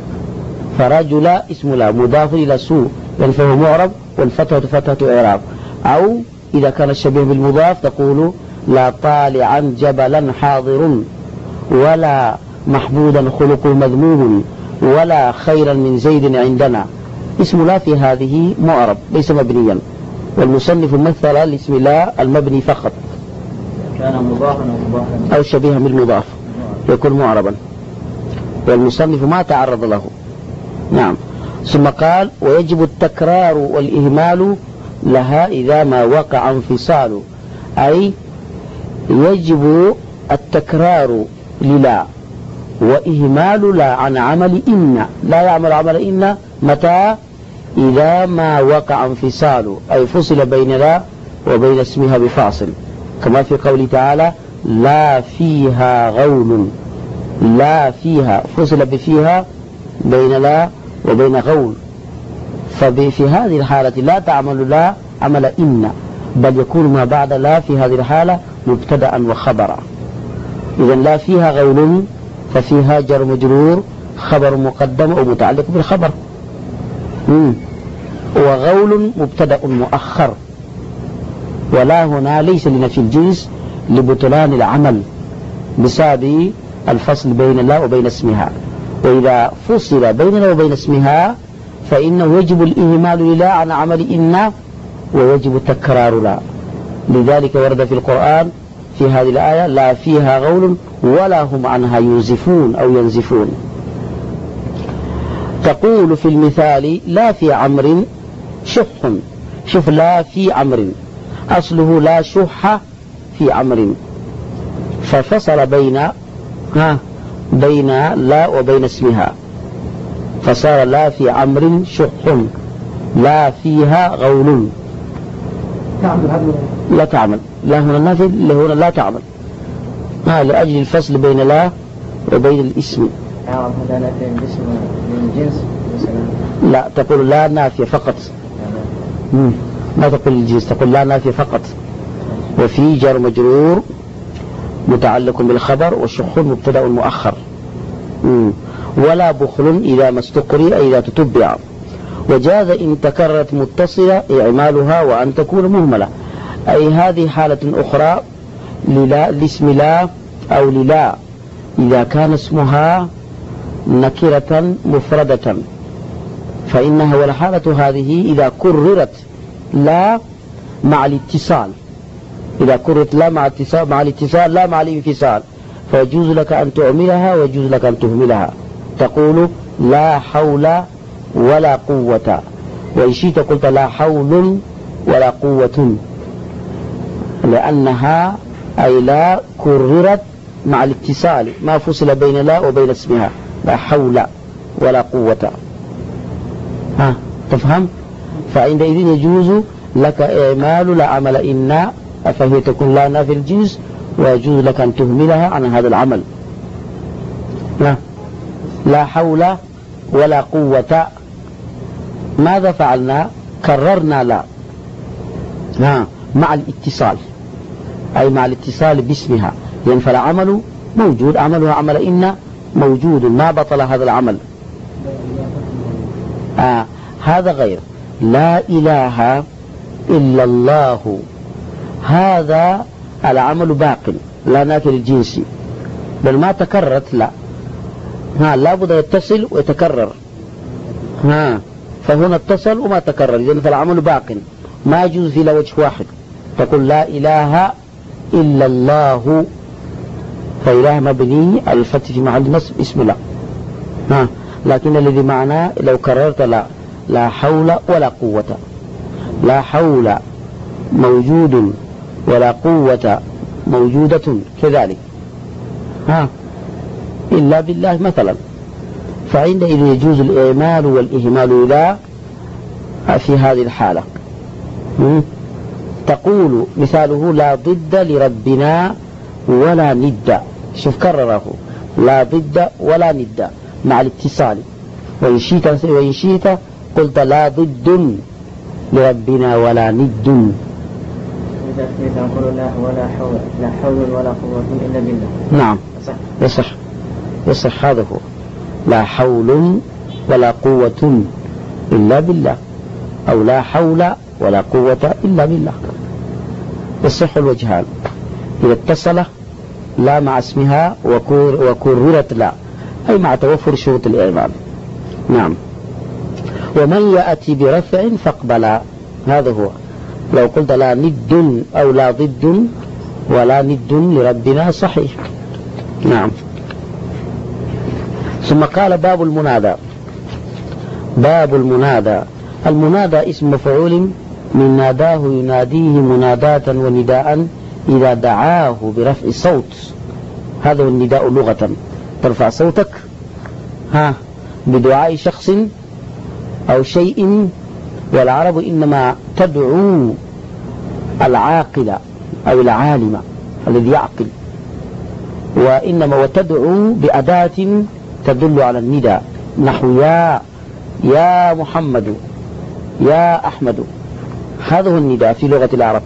فرجل اسم لا مضاف إلى سوء يعني فهو معرب، والفتحة فتحة إعراب. أو إذا كان الشبيه بالمضاف تقول لا طالعا جبلا حاضر، ولا محمودا خلق مذموم، ولا خيرا من زيد عندنا. اسم لا في هذه معرب ليس مبنيا، والمصنف مثل الاسم لا المبني فقط، كان مضافا أو مضافا أو شبيها بالمضاف يكون معربا، والمصنف ما تعرض له. نعم. ثم قال ويجب التكرار والإهمال لها إذا ما وقع انفصال، أي يجب التكرار للا وإهمال لا عن عمل إن، لا يعمل عمل إن متى؟ إذا ما وقع انفصال، أي فصل بين لا وبين اسمها بفاصل، كما في قوله تعالى لا فيها غول، لا فيها فصل بفيها بين لا وبين غول، ففي هذه الحالة لا تعمل لا عمل إن، بل يكون ما بعد لا في هذه الحالة مبتدأ وخبرا. إذا لا فيها غول ففيها جر مجرور خبر مقدم أو متعلق بالخبر، مم. وغول مبتدأ مؤخر، ولا هنا ليس لنفي الجنس لبطلان العمل بسبب الفصل بين لا وبين اسمها، وإذا فصل بين لا وبين اسمها فإنه يجب الإهمال للا عن عمل إن، ويجب تكرار لا. لذلك ورد في القرآن في هذه الآية لا فيها غول ولا هم عنها ينزفون أو ينزفون. تقول في المثال لا في عمر شح، شوف لا في عمر أصله لا شح في عمر، ففصل بين ها بين لا وبين اسمها، فصار لا في عمر شح، لا فيها غول. لا تعمل، لا هنا النافي اللي هنا لا تعمل، ها لأجل الفصل بين لا وبين الاسم. هذا نافي الاسم من الجنس مثلا؟ لا تقول لا نافية فقط، مم. ما تقول الجنس، تقول لا نافية فقط، وفي جر مجرور متعلق بالخبر، والشح مبتدأ مؤخر، مم. ولا بخل إذا ما استقرئ إذا تتبع. وجاز إن تكررت متصلة إعمالها وأن تكون مهملة، أي هذه حالة أخرى للا لاسم لا أو للا إذا كان اسمها نكرة مفردة، فإنها والحالة هذه إذا كررت لا مع الاتصال، إذا كررت لا مع الاتصال مع الاتصال لا مع الانفصال، فيجوز لك أن تعملها ويجوز لك أن تهملها. تقول لا حول ولا قوة، وإن شئت قلت لا حول ولا قوة، لأنها أي لا كررت مع الاتصال، ما فصل بين لا وبين اسمها، لا حول ولا قوة. ها تفهم؟ فعندئذ يجوز لك إعمال لا عمل إن، فهي تكون لا نافي الجنس، ويجوز لك أن تهملها عن هذا العمل. لا لا حول ولا قوة، ماذا فعلنا؟ كررنا لا ها مع الاتصال، أي مع الاتصال باسمها، لأن فالعمل موجود، عملها عمل إن موجود، ما بطل هذا العمل. آه هذا غير لا إله إلا الله، هذا العمل باق لا نافي الجنس، بل ما تكررت لا ها لابد يتصل ويتكرر، ها فهنا اتصل وما تكرر، إذن فالعمل باق ما يجوز في وجه واحد. تقول لا إله إلا الله، فإله مبني على الفتح في محل نصب اسم لا، ها لكن الذي معناه لو كررت لا لا حول ولا قوة، لا حول موجود ولا قوة موجودة كذلك، ها إلا بالله مثلا، فعندئذ يجوز الإعمال والإهمال لا في هذه الحالة. تقول مثاله لا ضد لربنا ولا ند، شوف كرره لا ضد ولا ند مع الاتصال، وإن شئت وإن شئت قلت لا ضد لربنا ولا ند. إذا نقول لا ولا حول لا حول ولا قوة إلا بالله، نعم يصح يصح هذا هو، لا حول ولا قوة إلا بالله، أو لا حول ولا قوة إلا بالله، يصح الوجهان إذا اتصل لا مع اسمها وكررت لا، أي مع توفر شروط الإعمال. نعم. ومن يأتي برفع فاقبلا، هذا هو، لو قلت لا ند أو لا ضد ولا ند لربنا صحيح. نعم. ثم قال باب المنادى. باب المنادى، المنادى اسم مفعول من ناداه يناديه مناداة ونداء إذا دعاه برفع الصوت، هذا هو النداء لغة، ترفع صوتك ها بدعاء شخص أو شيء، والعرب إنما تدعو العاقل أو العالم الذي يعقل، وإنما وتدعو بأداة تدل على النداء، نحو يا يا محمد يا أحمد، هذا هو النداء في لغة العرب.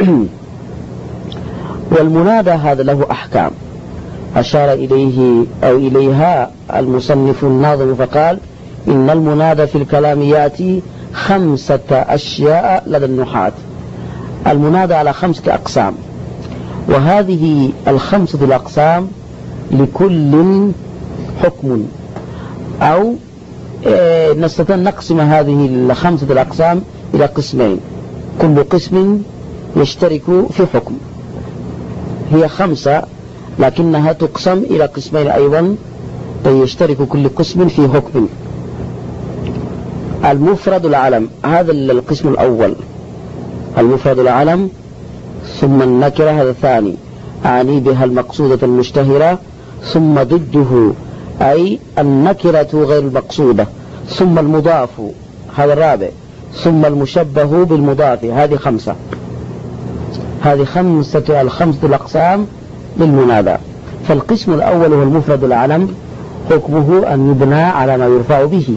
والمنادى هذا له أحكام أشار إليه أو إليها المصنف الناظم فقال إن المنادى في الكلام يأتي خمسة أشياء لدى النحاة. المنادى على خمسة أقسام، وهذه الخمسة الأقسام لكل حكم، أو نستطيع أن نقسم هذه الخمسة الأقسام إلى قسمين، كل قسم يشترك في حكم. هي خمسة لكنها تقسم إلى قسمين أيضا، يشترك كل قسم في حكم. المفرد العلم، هذا القسم الأول، المفرد العلم، ثم النكرة هذا الثاني، أعني بها المقصودة المشتهرة، ثم ضده أي النكرة غير المقصودة، ثم المضاف هذا الرابع، ثم المشبه بالمضاف، هذه خمسة. هذه خمسة الخمسة الأقسام للمنادى. فالقسم الأول هو المفرد العلم، حكمه أن يبنى على ما يرفع به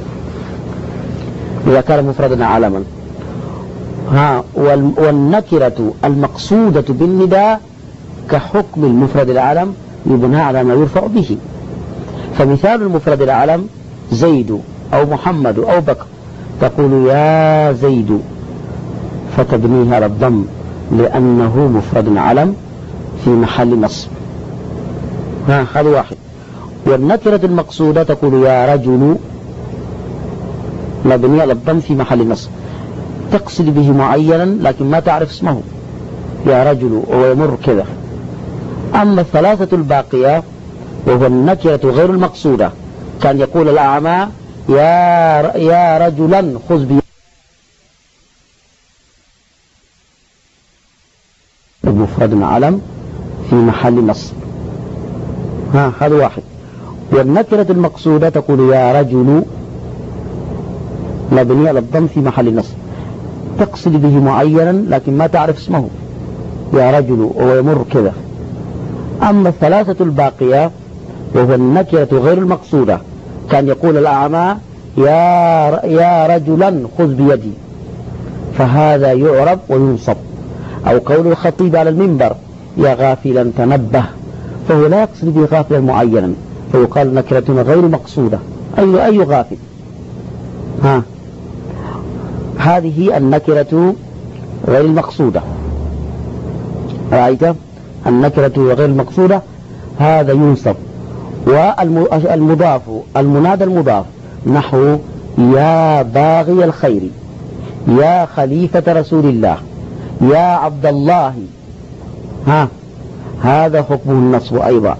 إذا كان مفردا علما، ها والنكرة المقصودة بالنداء كحكم المفرد العلم يبنى على ما يرفع به. فمثال المفرد العلم زيد أو محمد أو بكر، تقول يا زيد فتبنيها على الضم لأنه مفرد علم في محل نصب. ها هذا واحد. والنكرة المقصودة تقول يا رجل مبني على الضم في محل نصب، تقصد به معينا لكن ما تعرف اسمه، يا رجل ويمر كذا. أما الثلاثة الباقية وهو النكرة غير المقصودة، كان يقول الأعمى يا يا رجلا خذ بي مفرد علم في محل نصب. ها هذا واحد. والنكرة المقصودة تقول يا رجل مبني على الضم في محل نصب، تقصد به معينا لكن ما تعرف اسمه، يا رجل ويمر كذا. أما الثلاثة الباقية وهو النكرة غير المقصودة، كان يقول الأعمى يا يا رجلا خذ بيدي، فهذا يعرب وينصب. أو قول الخطيب على المنبر يا غافلا تنبه، فهو لا يقصد به غافلا معينا، فيقال نكرة غير مقصودة. أي أي غافل. ها هذه النكرة غير المقصودة. رأيت النكرة غير المقصودة هذا ينصب. والمضاف المنادى المضاف نحو يا باغي الخير، يا خليفة رسول الله، يا عبد الله، ها هذا حكمه النصب أيضا.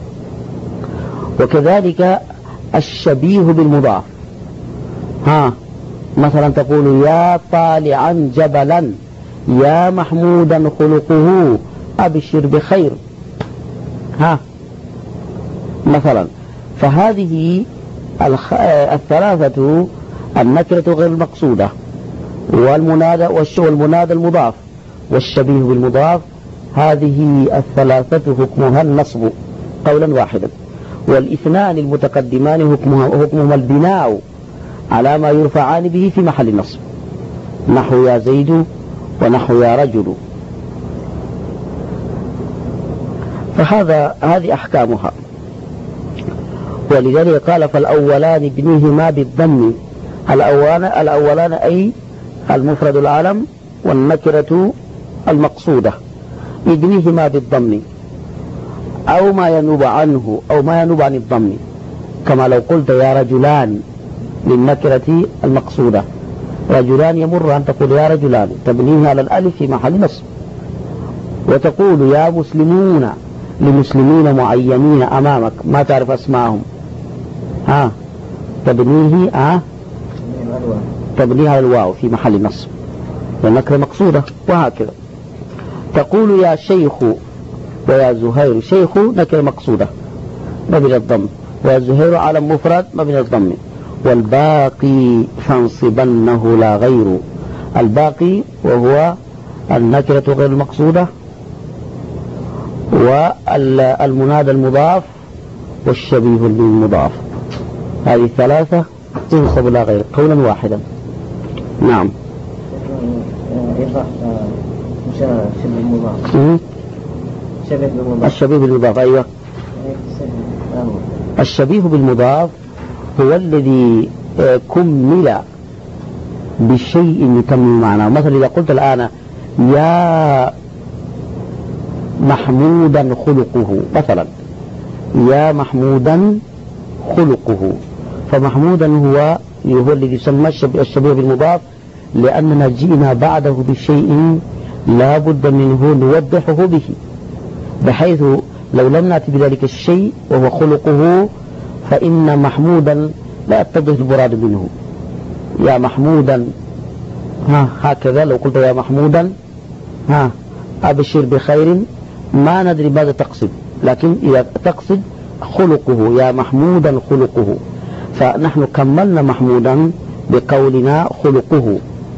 وكذلك الشبيه بالمضاف، ها مثلا تقول يا طالعا جبلا، يا محمودا خلقه أبشر بخير، ها مثلا. فهذه الثلاثة النكرة غير المقصودة والمنادى والمنادى المضاف والشبيه بالمضاف، هذه الثلاثة حكمها النصب قولا واحدا. والاثنان المتقدمان حكمها حكمهما البناء على ما يرفعان به في محل النصب، نحو يا زيد ونحو يا رجل. فهذا هذه أحكامها. ولذلك قال فالأولان ابنيهما بالضم، الأولان الأولان أي المفرد العلم والنكرة المقصودة ابنيهما بالضم أو ما ينوب عنه أو ما ينوب عن الضم، كما لو قلت يا رجلان للنكرة المقصودة، رجلان يمر أن تقول يا رجلان تبنيها على الألف في محل نصب. وتقول يا مسلمون لمسلمين معينين أمامك ما تعرف أسماءهم، ها تبنيه ها تبنيها على الواو في محل نصب والنكرة مقصودة. وهكذا تقول يا شيخ ويا زهير، شيخ نكرة مقصودة مبني الضم، ويا زهير علم مفرد مبني الضم. والباقي فانصبنه لا غير، الباقي وهو النكرة غير المقصودة والمنادى المضاف والشبيه بالمضاف، هذه الثلاثة تنصب لا غير قولا واحدا. نعم. شبه المضاف الشبيه بالمضاف أيوة. الشبيه بالمضاف هو الذي كمل بشيء يتم معناه. مثلا إذا قلت الآن يا محمودا خلقه مثلا، يا محمودا خلقه، فمحمودا هو هو الذي يسمى الشبيه بالمضاف، لأننا جئنا بعده بشيء لا بد منه نوضحه به، بحيث لو لم نأتي بذلك الشيء وهو خلقه فإن محمودا لا يتضح المراد منه. يا محمودا ها هكذا لو قلت يا محمودا ها أبشر بخير ما ندري ماذا تقصد، لكن إذا تقصد خلقه يا محمودا خلقه، فنحن كملنا محمودا بقولنا خلقه.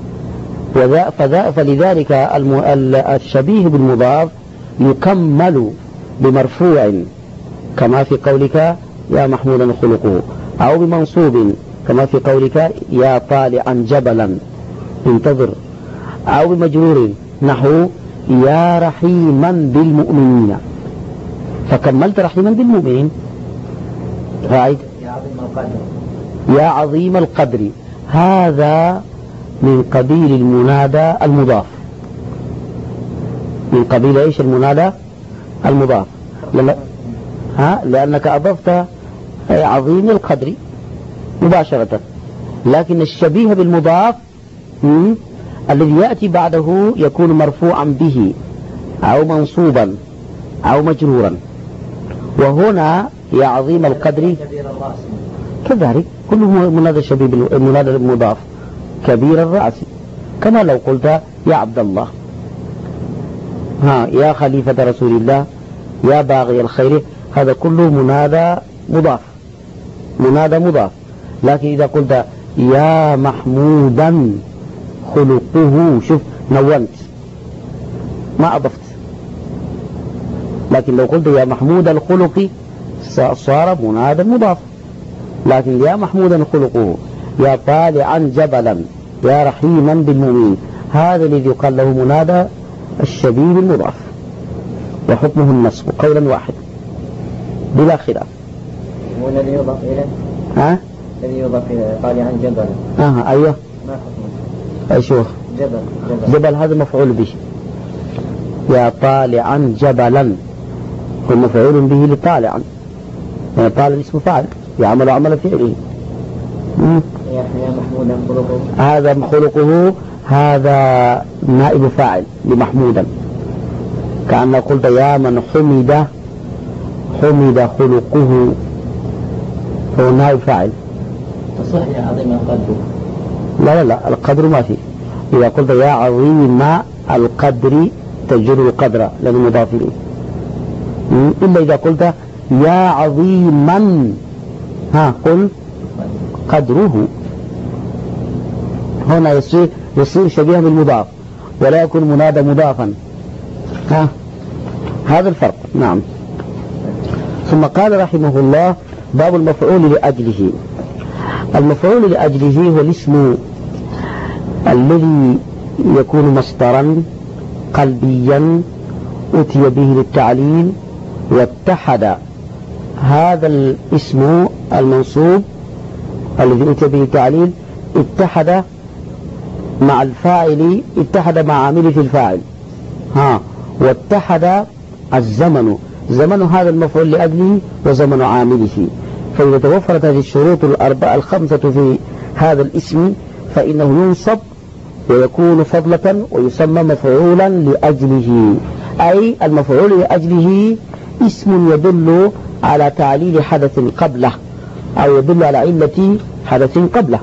فلذلك الشبيه بالمضاف يكمل بمرفوع كما في قولك يا محمودا خلقه، أو بمنصوب كما في قولك يا طالعا جبلا انتظر، أو بمجرور نحو يا رحيما بالمؤمنين، فكملت رحيما بالمؤمنين. رأيت يا عظيم القدر. يا عظيم القدر، هذا من قبيل المنادى المضاف. من قبيل ايش المنادى المضاف؟ لما ها لأنك أضفت عظيم القدر مباشرة، لكن الشبيه بالمضاف الذي يأتي بعده يكون مرفوعا به أو منصوبا أو مجرورا. وهنا يا عظيم القدر كذلك كله منادى شبيه بالمنادى المضاف كبير الرأس، كما لو قلت يا عبد الله، ها يا خليفة رسول الله، يا باغي الخير، هذا كله منادى مضاف منادى مضاف. لكن إذا قلت يا محمودا خلقه، شوف نونت ما أضفت. لكن لو قلت يا محمود الخلق صار منادى مضاف. لكن يا محمودا خلقه، يا طالعا جبلا، يا رحيما بالمؤمنين، هذا الذي يقال له منادى الشبيه بالمضاف، وحكمه النصب قولا واحدا بلا خلاف. والذي يضاف إليه ها الذي يضاف إليه طالعا جبلا. اه ايوه ما حكمه؟ اي شوف جبل جبل, جبل هذا مفعول به. يا طالعا جبلا هو مفعول به لطالعا، يعني طالع اسم فاعل يعمل عمل فعله. يا محمودا خلقه، هذا خلقه، هذا نائب فاعل لمحمودا، كأن قلت يا من حمد حمد خلقه، هو نائب فاعل. تصح يا عظيم القدر؟ لا لا لا القدر ما فيه. إذا قلت يا عظيم القدر تجر القدر لأنه مضاف إليه، إلا إذا قلت يا عظيما ها قل قدره، هنا يصير يصير شبيها بالمضاف ولا يكون منادى مضافا. ها هذا الفرق. نعم. ثم قال رحمه الله باب المفعول لأجله. المفعول لأجله هو الاسم الذي يكون مصدرا قلبيا أتي به للتعليل، واتحد هذا الاسم المنصوب الذي أتي به للتعليل اتحد مع الفاعل، اتحد مع عامله في الفاعل، ها واتحد الزمن، زمن هذا المفعول لأجله وزمن عامله. فإذا توفرت هذه الشروط الأربعة الخمسة في هذا الاسم فإنه ينصب ويكون فضلة ويسمى مفعولا لأجله. أي المفعول لأجله اسم يدل على تعليل حدث قبله أو يدل على علة حدث قبله.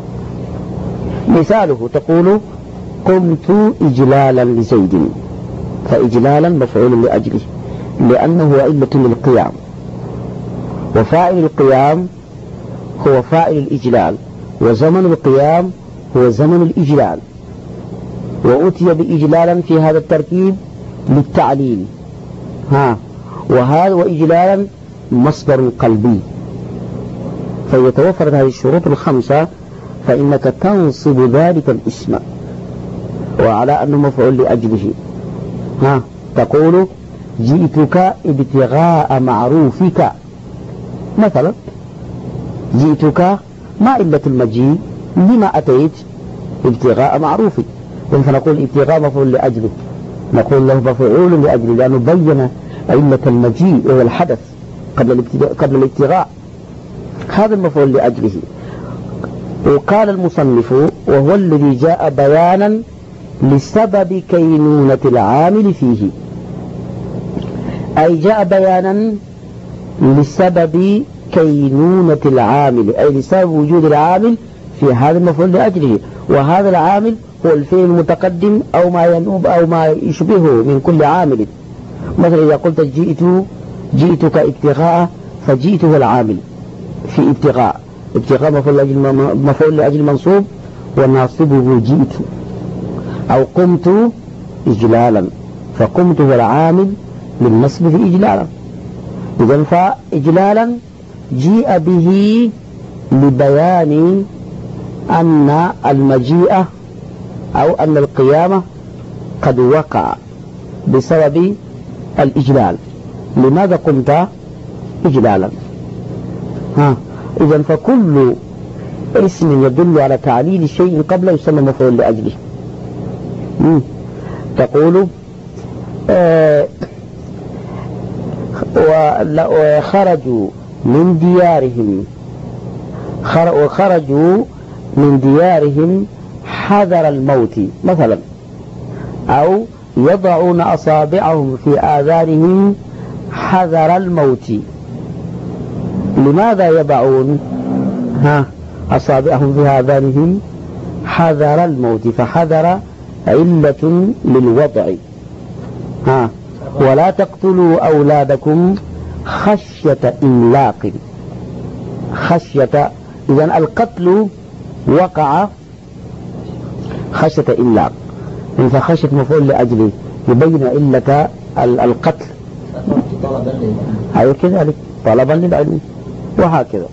مثاله تقول قمت إجلالا لزيد، فإجلالا مفعول لأجله لأنه علة للقيام، وفاعل القيام هو فاعل الإجلال، وزمن القيام هو زمن الإجلال، وأتي بإجلالا في هذا التركيب للتعليل. ها وهذا وإجلالا مصدر قلبي. فإذا توفرت هذه الشروط الخمسة فإنك تنصب ذلك الاسم وعلى أنه مفعول لأجله. ها تقول جئتك ابتغاء معروفك مثلا، جئتك ما علة المجيء؟ لما أتيت؟ ابتغاء معروفك. فنقول ابتغاء مفعول لأجله، نقول له مفعول لأجله لأنه بين علة المجيء وهو الحدث قبل قبل الابتغاء، هذا المفعول لأجله. وقال المصنف وهو الذي جاء بيانا لسبب كينونة العامل فيه، أي جاء بيانا لسبب كينونة العامل، أي لسبب وجود العامل في هذا المفعول لأجله. وهذا العامل هو الفعل المتقدم أو ما ينوب أو ما يشبهه من كل عامل. مثلا إذا قلت جئت جئتك ابتغاء، فجئت هو العامل في ابتغاء، ابتغاء مفعول لأجل منصوب وناصبه جئت. أو قمت إجلالا، فقمت هو العامل للنصب في إجلالا. إذن فإجلالا جيء به لبيان أن المجيء أو أن القيامة قد وقع بسبب الإجلال. لماذا قمت إجلالا؟ ها إذن فكل اسم يدل على تعليل شيء قبل يسمى مفعول لأجله. مم. تقول آه وخرجوا من ديارهم وخرجوا من ديارهم حذر الموت مثلا، أو يضعون أصابعهم في آذانهم حذر الموت. لماذا يضعون ها أصابعهم في آذانهم حذر الموت؟ فحذر علة للوضع. ها ولا تقتلوا أولادكم خشية إملاق. خشية، إذن القتل وقع خشية إملاق، فخشية مفعول لأجله يبين علة القتل. أي كذلك طلبا للعلم وهكذا.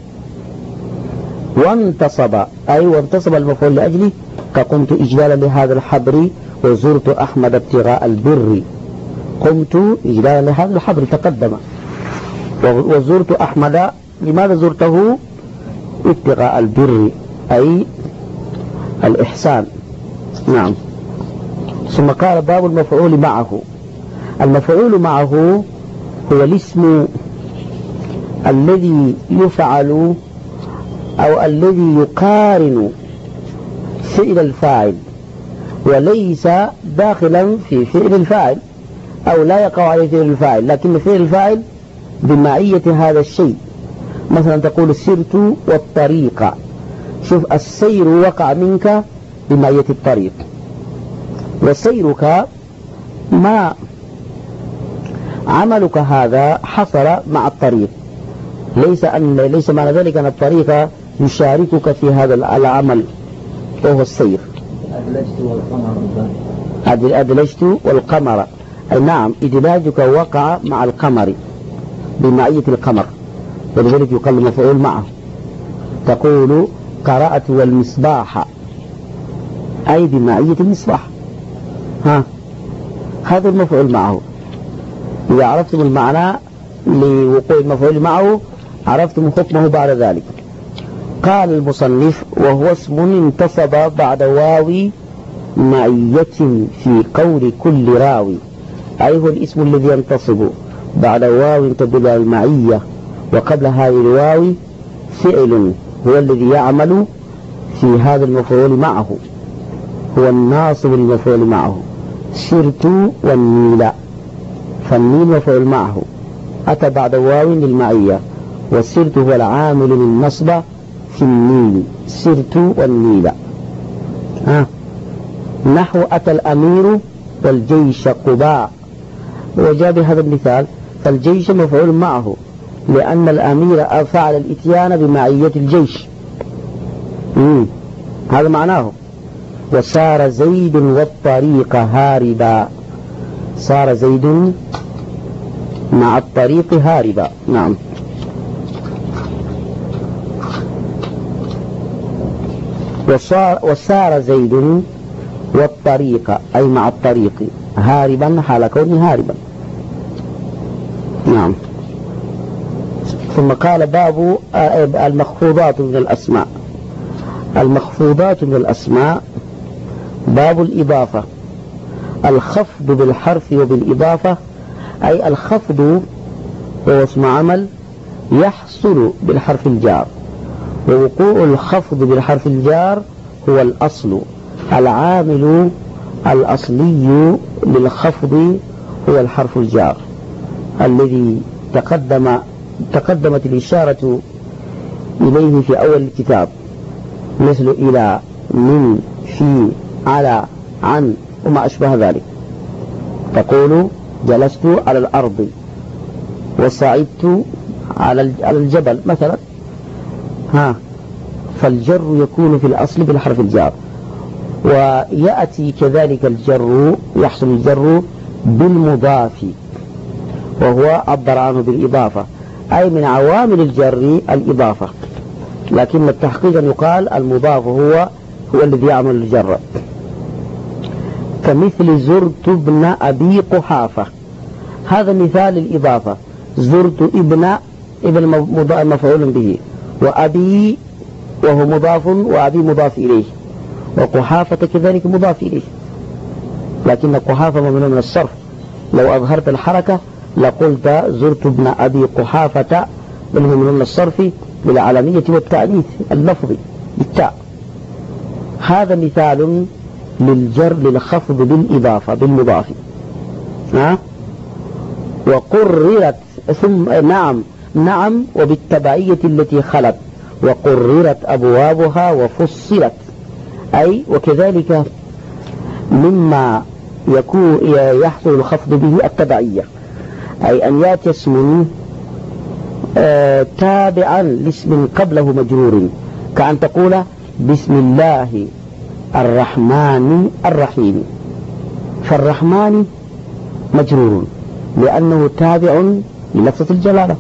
وانتصب أي وانتصب المفعول لأجله كقمت إجلالا لهذا الحبر وزرت أحمد ابتغاء البر. قمت إجلالا لهذا الحبر تقدم، وزرت أحمد لماذا زرته؟ ابتغاء البر أي الإحسان. نعم. ثم قال باب المفعول معه. المفعول معه هو الاسم الذي يفعل أو الذي يقارن فعل الفاعل وليس داخلا في فعل الفاعل، أو لا يقع عليه فعل الفاعل، لكن فعل الفاعل بمعية هذا الشيء. مثلا تقول سرت والطريق، شوف السير وقع منك بمعية الطريق، وسيرك ما عملك هذا حصل مع الطريق، ليس أن ليس معنى ذلك أن الطريق يشاركك في هذا العمل وهو السير. أدلجت والقمر أدلجت والقمر، أي نعم إدلاجك وقع مع القمر بمعية القمر، ولذلك يقال مفعول معه. تقول قرأت والمصباح أي بمعية المصباح. ها هذا المفعول معه. إذا عرفتم المعنى لوقوع المفعول معه عرفتم حكمه بعد ذلك. قال المصنف وهو اسم انتصب بعد واو معية في قول كل راوي، أي هو الاسم الذي ينتصب بعد واو تدل على المعية، وقبل هذه الواو فعل هو الذي يعمل في هذا المفعول معه، هو الناصب المفعول معه. سرت والنيل، فالنيل مفعول معه أتى بعد واو للمعية، والسرت هو العامل للنصب في النيل، سرت والنيل. آه. نحو أتى الأمير والجيش قباء، وجاء بهذا المثال، فالجيش مفعول معه لأن الأمير فعل الإتيان بمعية الجيش. مم. هذا معناه. وسار زيد والطريق هاربا، صار زيد مع الطريق هاربا. نعم. وصار وسار زيد والطريق أي مع الطريق هاربا حال كونه هاربا. نعم. ثم قال باب المخفوضات من الأسماء. المخفوضات من الأسماء باب الإضافة. الخفض بالحرف وبالإضافة، أي الخفض هو اسم عمل يحصل بالحرف الجار، ووقوع الخفض بالحرف الجار هو الأصل. العامل الأصلي للخفض هو الحرف الجار الذي تقدم تقدمت الإشارة إليه في أول الكتاب، مثل إلى، من، في، على، عن، وما أشبه ذلك. تقول جلست على الأرض وصعدت على الجبل مثلا. ها فالجر يكون في الأصل بالحرف الجار، ويأتي كذلك الجر، يحصل الجر بالمضاف وهو عبر عنه بالإضافة، أي من عوامل الجر الإضافة، لكن التحقيق يقال المضاف هو هو الذي يعمل الجر. كمثل زرت ابن أبي قحافة، هذا مثال الإضافة. زرت ابن ابن مفعول به، وأبي وهو مضاف وأبي مضاف إليه، وقحافة كذلك مضاف إليه، لكن قحافة ممنوع من الصرف. لو أظهرت الحركة لقلت زرت ابن أبي قحافة، بل هو من الصرف بالعالمية والتأنيث اللفظي بالتاء. هذا مثال للجر للخفض بالإضافة بالمضاف. ها؟ وقررت ثم نعم نعم وبالتبعية التي خلت، وقررت أبوابها وفصلت، أي وكذلك مما يكون يحصل الخفض به التبعية، أي أن يأتي اسم آه تابعا لاسم قبله مجرور، كأن تقول بسم الله الرحمن الرحيم، فالرحمن مجرور لأنه تابع للفظة الجلالة.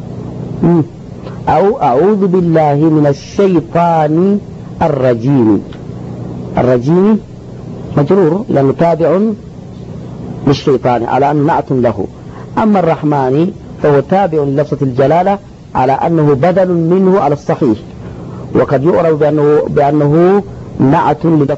أو أعوذ بالله من الشيطان الرجيم، الرجيم مجرور لأنه تابع للشيطان على أنه نعت له. أما الرحمن فهو تابع للفظة الجلالة على أنه بدل منه على الصحيح، وقد يعرف بأنه, بأنه نعت للفظة.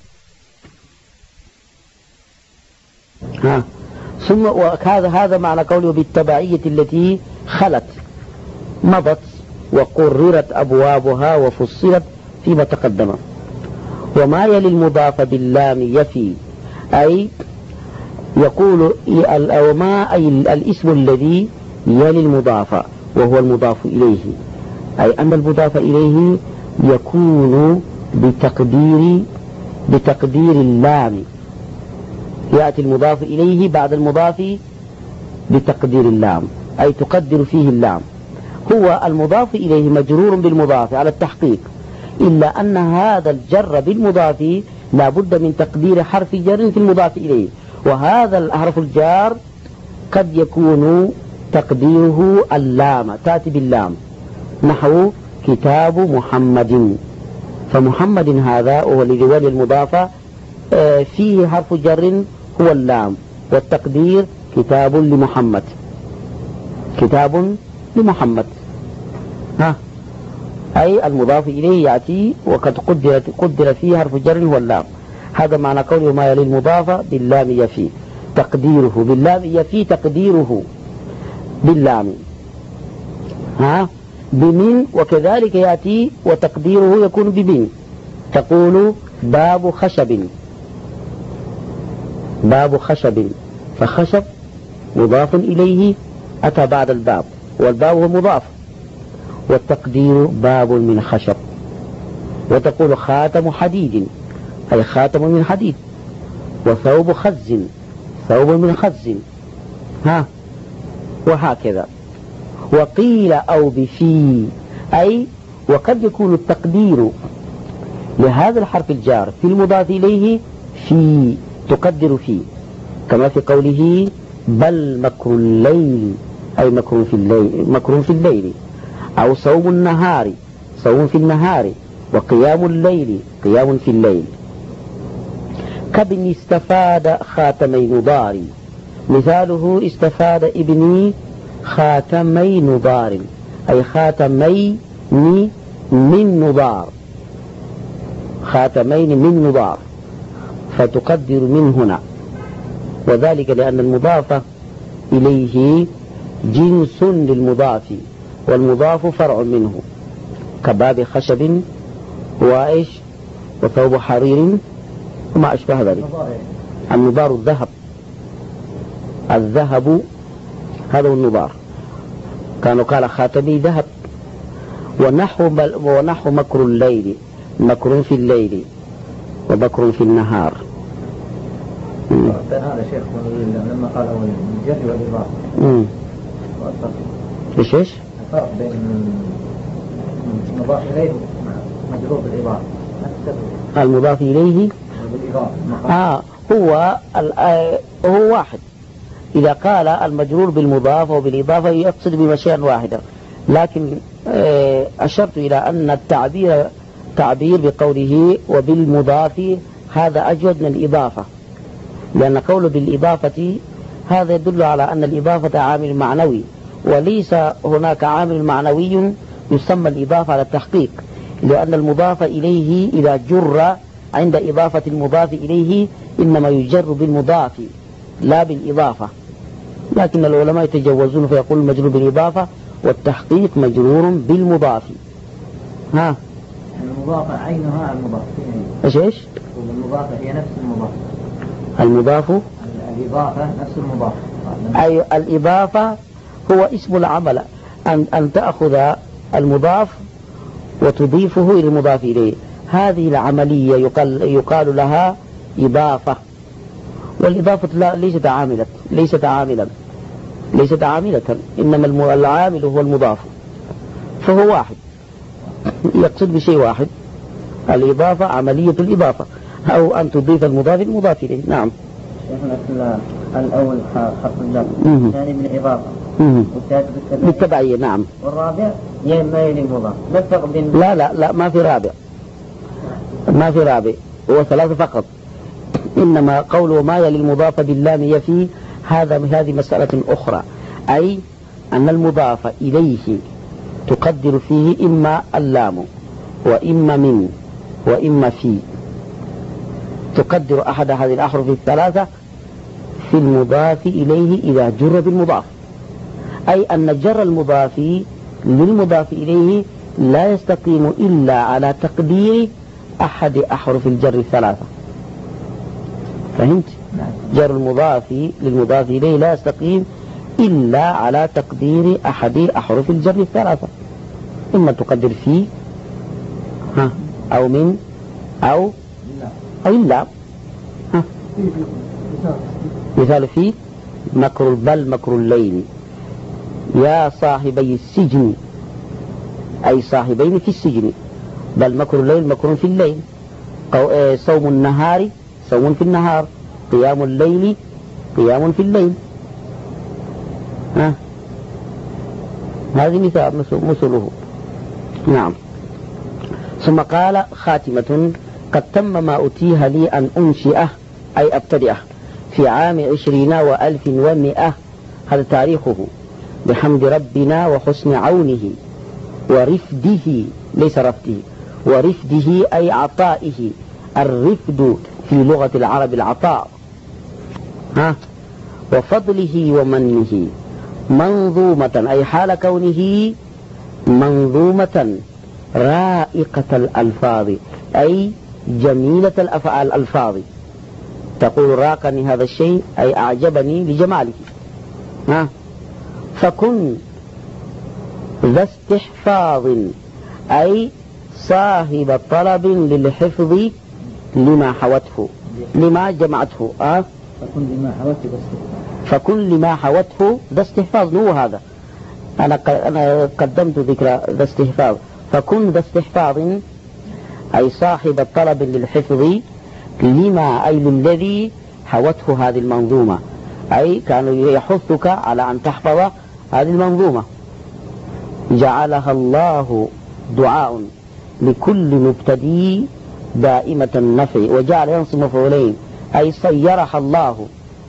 ها ثم وهذا هذا معنى قوله بالتبعية التي خلت مضت، وقررت أبوابها وفصلت فيما تقدم. وما يلي المضاف باللام يفي، أي يقول وما أي الاسم الذي يلي المضاف وهو المضاف إليه، أي أن المضاف إليه يكون بتقدير بتقدير اللام، يأتي المضاف إليه بعد المضاف بتقدير اللام، أي تقدر فيه اللام. هو المضاف إليه مجرور بالمضاف على التحقيق، إلا أن هذا الجر بالمضاف لا بد من تقدير حرف جر في المضاف إليه، وهذا الحرف الجار قد يكون تقديره اللام، تأتي باللام، نحو كتاب محمد، فمحمد هذا وهو لجوال المضافة فيه حرف جر هو اللام، والتقدير كتاب لمحمد، كتاب لمحمد. ها أي المضاف إليه يأتي وقد قدر, قدر فيه حرف جر هو اللام. هذا معنى قوله ما يلي المضاف باللام يفي، تقديره باللام يفي تقديره باللام. ها بمن وكذلك يأتي وتقديره يكون بمن، تقول باب خشب، باب خشب، فخشب مضاف إليه أتى بعد الباب، والباب هو مضاف، والتقدير باب من خشب. وتقول خاتم حديد، أي خاتم من حديد، وثوب خز، ثوب من خز. ها وهكذا. وقيل أو بفي، أي وقد يكون التقدير لهذا الحرف الجار في المضاف إليه في، تقدر فيه، كما في قوله بل مكر الليل، أي مكر في الليل، مكر في الليل، أو صوم النهار، صوم في النهار، وقيام الليل، قيام في الليل. كابن استفاد خاتمي نضار، مثاله استفاد ابني خاتمي نضار، أي خاتمين من نضار، خاتمين من نضار، فتقدر من هنا، وذلك لأن المضاف إليه جنس للمضاف، والمضاف فرع منه، كباب خشب وإيش وثوب حرير وما أشبه ذلك. النضار الذهب، الذهب هذا هو النضار، كانوا قال خاتمي ذهب. ونحو, ونحو مكر الليل، مكر في الليل ومكر في النهار. هذا شيخ لما قال أول الجر والإضافة، إيش إيش؟ الفرق بين المضاف إليه مجرور بالإضافة، المضاف إليه آه هو هو واحد. إذا قال المجرور بالمضاف وبالإضافة يقصد بمشيئا واحدا، لكن أشرت إلى أن التعبير تعبير بقوله وبالمضاف هذا أجود من الإضافة، لأن قوله بالإضافة هذا يدل على أن الإضافة عامل معنوي، وليس هناك عامل معنوي يسمى الإضافة على التحقيق، لأن المضاف إليه إذا جر عند إضافة المضاف إليه إنما يجر بالمضاف لا بالإضافة، لكن العلماء يتجوزون فيقول مجرور بالإضافة والتحقيق مجرور بالمضاف. ها المضافة عينها المضاف. ايش ايش؟ المضافة هي نفس المضاف. المضاف الإضافة نفس المضاف. أي الإضافة هو اسم العمل، أن أن تأخذ المضاف وتضيفه إلى المضاف إليه، هذه العملية يقال يقال لها إضافة. والإضافة لا ليست عاملة ليست عاملا ليست عاملة إنما العامل هو المضاف، فهو واحد يقصد بشيء واحد، الإضافة عملية الإضافة أو أن تضيف المضاف المضاف إليه. نعم. شيخنا الأول حرف الجر، الثاني بالإضافة، والثالث بالتبعية. نعم. والرابع ما يلي المضاف. ما الفرق بين؟ لا لا لا ما في رابع، ما في رابع، هو ثلاثة فقط. إنما قوله ما يلي المضاف باللام يفي، هذا هذه مسألة أخرى، أي أن المضاف إليه تقدر فيه إما اللام وإما من وإما في، تقدر أحد هذه الأحرف الثلاثة في المضاف إليه إذا جر بالمضاف، أي أن جر المضاف للمضاف إليه لا يستقيم إلا على تقدير أحد أحرف الجر الثلاثة. فهمت؟ جر المضاف للمضاف إليه لا يستقيم إلا على تقدير أحد أحرف الجر الثلاثة، إما تقدر فيه ها أو من أو أو اللام. ها مثال فيه مكر بل مكر الليل، يا صاحبي السجن أي صاحبين في السجن، بل مكر الليل مكر في الليل، صوم النهار صوم في النهار، قيام الليل قيام في الليل. ها هذه مثال مثله. نعم. ثم قال خاتمة قد تم ما أتيه لي أن أنشئه أي أبتدئه في عام عشرين وألف ومئة، هذا تاريخه، بحمد ربنا وحسن عونه ورفده ليس رفده، ورفده أي عطائه، الرفد في لغة العرب العطاء، ها وفضله ومنه، منظومة أي حال كونه منظومة رائقة الألفاظ أي جميلة الألفاظ، تقول راقني هذا الشيء أي أعجبني لجماله. ها فكن ذا استحفاظ أي صاحب طلب للحفظ لما حوته لما جمعته. أه؟ فكن لما حوته فكن لما حوته ذا استحفاظ، هو هذا أنا أنا قدمت ذكر ذا استحفاظ. فكن ذا استحفاظ أي صاحب الطلب للحفظ لما أي للذي حوته هذه المنظومة، أي كانوا يحثك على أن تحفظ هذه المنظومة. جعلها الله دعاء لكل مبتدي دائمة النفع، وجعل ينصب مفعولين أي صيرها الله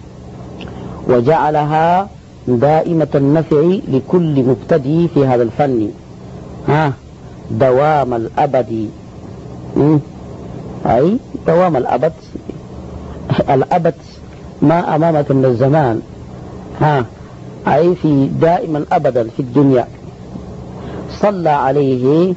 وجعلها دائمة النفع لكل مبتدي في هذا الفن. ها دوام الأبد أي دوام الأبد، الأبد ما أمامك من الزمان، ها أي في دائما أبدا في الدنيا. صلى عليه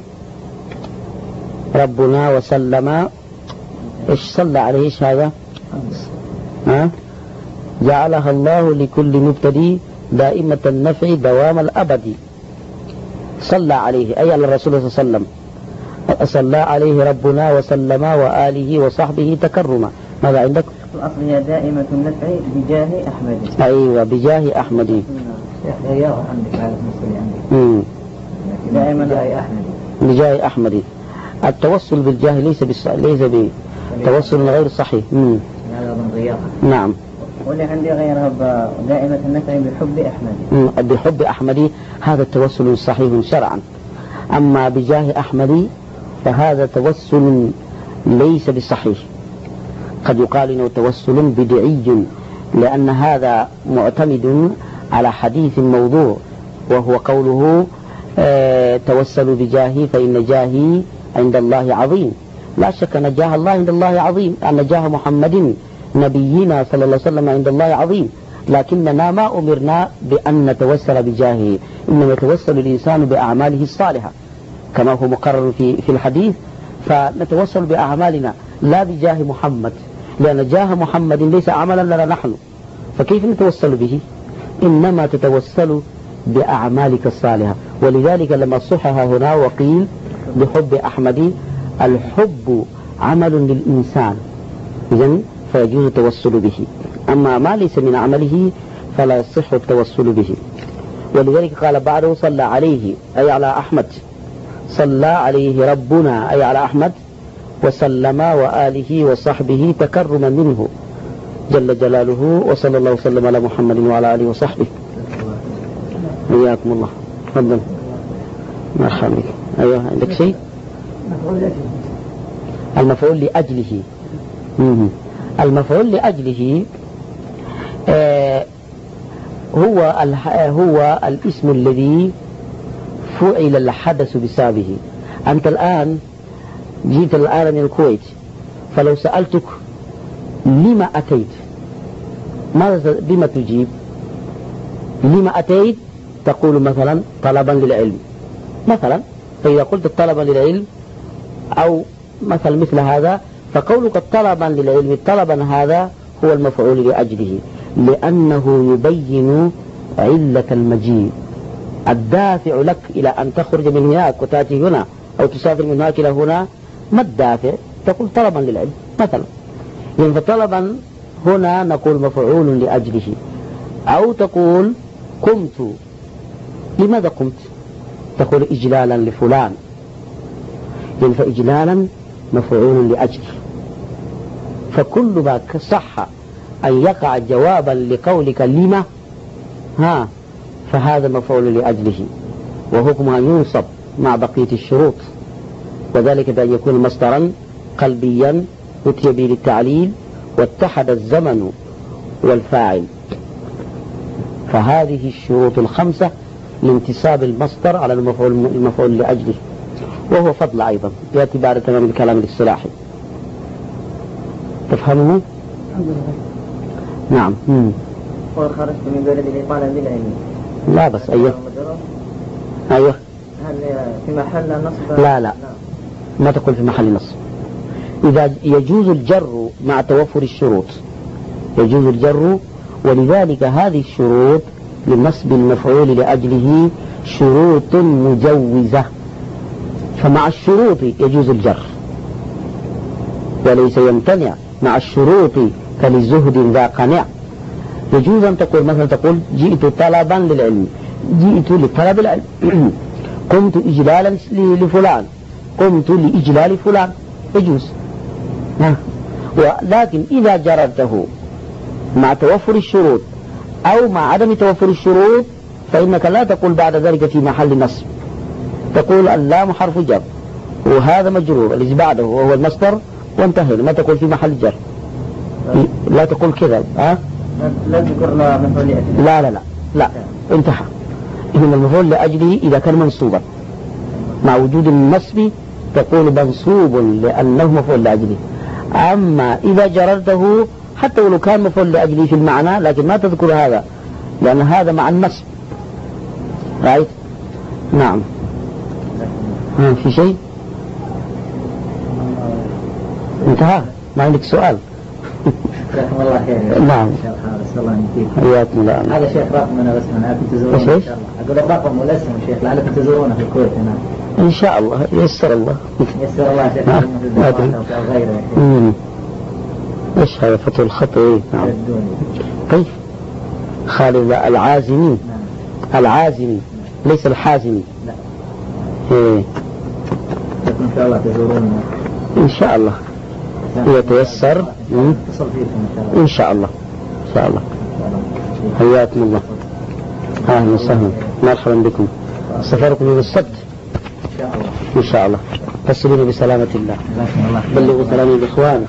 ربنا وسلم، إيش صلى عليه إيش هذا؟ ها جعلها الله لكل مبتدي دائمة النفع دوام الأبد. صلى عليه أي على الرسول صلى الله عليه وسلم، صلى عليه ربنا وسلم وآله وصحبه تكرما. ماذا عندك؟ الأصل هي دائمة النفع بجاه أحمد. أيوة بجاه أحمد. يا عندك على المصري عندك دائما بجاه أحمد. بجاه أحمد. التوصل بالجاه ليس بص... ليس بتوصل غير صحيح. امم هذا من غياها. نعم. واللي عندي غيرها دائمة النفع بحب أحمد. بحب أحمد هذا التوسل صحيح شرعا، أما بجاه أحمد فهذا توسل ليس بصحيح، قد يقال إنه توسل بدعي، لأن هذا معتمد على حديث موضوع، وهو قوله آه توسلوا بجاهي فإن جاهي عند الله عظيم. لا شك أن جاه الله عند الله عظيم، أن جاه محمد نبينا صلى الله عليه وسلم عند الله عظيم، لكننا ما أمرنا بأن نتوسل بجاهه، إنما يتوسل الإنسان بأعماله الصالحة كما هو مقرر في في الحديث، فنتوسل بأعمالنا لا بجاه محمد، لأن جاه محمد ليس عملا لنا نحن، فكيف نتوسل به؟ إنما تتوسل بأعمالك الصالحة. ولذلك لما صحح هنا وقيل بحب أحمد، الحب عمل للإنسان إذن فيجوز التوسل به، أما ما ليس من عمله فلا يصح التوسل به. ولذلك قال بعده صلى عليه أي على أحمد، صلى عليه ربنا أي على أحمد، وسلم وآله وصحبه تكرما منه جل جلاله، وصلى الله وسلم على محمد وعلى آله وصحبه. حياكم الله. تفضل. مرحبا بك. أيوه عندك شيء؟ المفعول لأجله. مم. المفعول لأجله آه هو هو الاسم الذي فعل الحدث بسببه. أنت الآن جيت الآن من الكويت، فلو سألتك لما أتيت ماذا بما تجيب؟ لما أتيت تقول مثلا طلبا للعلم مثلا، فإذا قلت طلبا للعلم أو مثلا مثل هذا، فقولك طلبا للعلم طلبا هذا هو المفعول لأجله، لأنه يبين علة المجيء، الدافع لك إلى أن تخرج من هناك وتأتي هنا أو تسافر من هناك إلى هنا، ما الدافع؟ تقول طلبا للعلم مثلا. يعني فطلبا هنا نقول مفعول لأجله، أو تقول قمت، لماذا قمت؟ تقول إجلالا لفلان، يعني فإجلالا مفعول لأجله. فكل ما صح أن يقع جوابا لقولك لما ها فهذا مفعول لأجله، وحكمها ينصب مع بقية الشروط، وذلك بأن يكون مصدرا قلبيا أتي به للتعليل واتحد الزمن والفاعل. فهذه الشروط الخمسة لانتساب المصدر على المفعول المفعول لأجله، وهو فضل أيضا يأتي بعد تمام الكلام الاصطلاحي. تفهمه؟ نعم. وخرجت من بلدي لطالب العلم. لا بس أيوه أيوه. هل في محل نصب؟ لا لا ما تقول في محل نصب. إذا يجوز الجر مع توفر الشروط، يجوز الجر، ولذلك هذه الشروط لنصب المفعول لأجله شروط مجوزة، فمع الشروط يجوز الجر وليس يمتنع مع الشروط كالزهد ذا قنع. يجوز أن تقول مثلا تقول جئت طلبا للعلم، جئت لطلب العلم قمت إجلالا لفلان، قمت لإجلال فلان، يجوز. ولكن إذا جررته مع توفر الشروط أو مع عدم توفر الشروط فإنك لا تقول بعد ذلك في محل نصب، تقول اللام حرف جر وهذا مجرور الذي بعده وهو المصدر وانتهينا، ما تقول في محل جر، لا تقول كذا. ها لا تذكر مفعول لأجله. لا لا لا لا انتهى. إنما المفعول لأجله إذا كان منصوبا مع وجود النصب تقول منصوب لأنه مفعول لأجله. أما إذا جررته حتى ولو كان مفعول لأجله في المعنى لكن ما تذكر هذا لأن هذا مع النصب. رأيت؟ نعم. ها في شيء؟ انتهى؟ ما عندك سؤال؟ جزاكم الله خير. نعم. حياكم الله. هذا شيخ رقمنا بس أنا كنت تزورونه إن شاء الله. أقول الرقم والاسم شيخ لعلكم تزورونه في الكويت هنا. إن شاء الله يسر الله. يسر الله شيخ أو غيره. إيش هذا فتح الخط إيه؟ نعم. كيف؟ خالد العازمي. العازمي ليس الحازمي. لا. إيه. إن شاء الله تزورونه. إن شاء الله. يتيسر إن شاء الله. إن شاء الله. حياكم الله. أهلا وسهلا مرحبا بكم. سفركم يوم السبت إن شاء الله. فسلوني بسلامة الله. بلغوا سلامي الإخوان.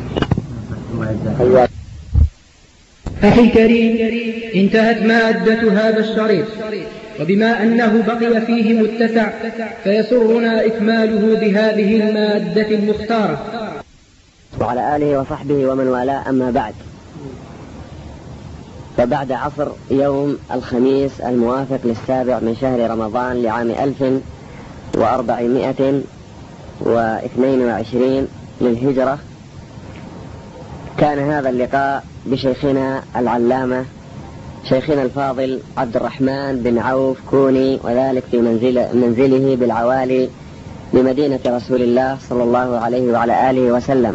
أخي الكريم، انتهت مادة هذا الشريط. وبما أنه بقي فيه متسع فيسرنا إكماله بهذه المادة المختارة. وعلى آله وصحبه ومن والاه، أما بعد، فبعد عصر يوم الخميس الموافق للسابع من شهر رمضان لعام ألف وأربعمائة واثنين وعشرين للهجرة، كان هذا اللقاء بشيخنا العلامة شيخنا الفاضل عبد الرحمن بن عوف كوني، وذلك في منزل منزله بالعوالي بمدينة رسول الله صلى الله عليه وعلى آله وسلم.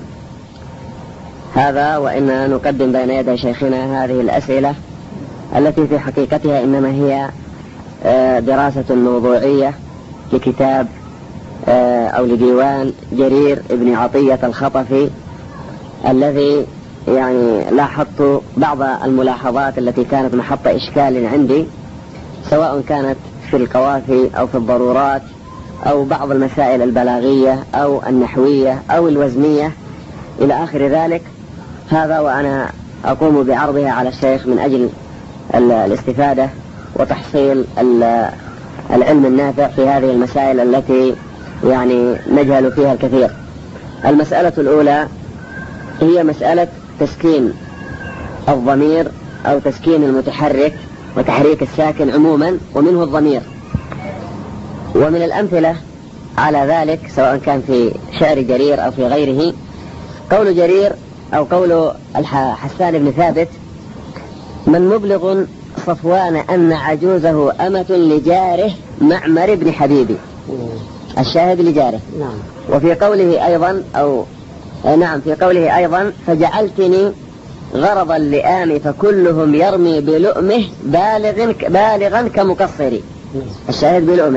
هذا وإننا نقدم بين يدي شيخنا هذه الأسئلة التي في حقيقتها إنما هي دراسة موضوعية لكتاب أو لديوان جرير ابن عطية الخطفي، الذي يعني لاحظت بعض الملاحظات التي كانت محط إشكال عندي، سواء كانت في القوافي أو في الضرورات أو بعض المسائل البلاغية أو النحوية أو الوزنية إلى آخر ذلك. هذا وأنا أقوم بعرضها على الشيخ من أجل الاستفادة وتحصيل العلم النافع في هذه المسائل التي يعني نجهل فيها الكثير. المسألة الأولى هي مسألة تسكين الضمير أو تسكين المتحرك وتحريك الساكن عموما، ومنه الضمير. ومن الأمثلة على ذلك سواء كان في شعر جرير أو في غيره، قول جرير أو قول حسان بن ثابت: من مبلغ صفوان أن عجوزه أمة لجاره معمر بن حبيبي، الشاهد لجاره. نعم. وفي قوله أيضا أو نعم في قوله أيضا: فجعلتني غرض اللئام فكلهم يرمي بلؤمه بالغ بالغا كمقصري، الشاهد بلؤمه.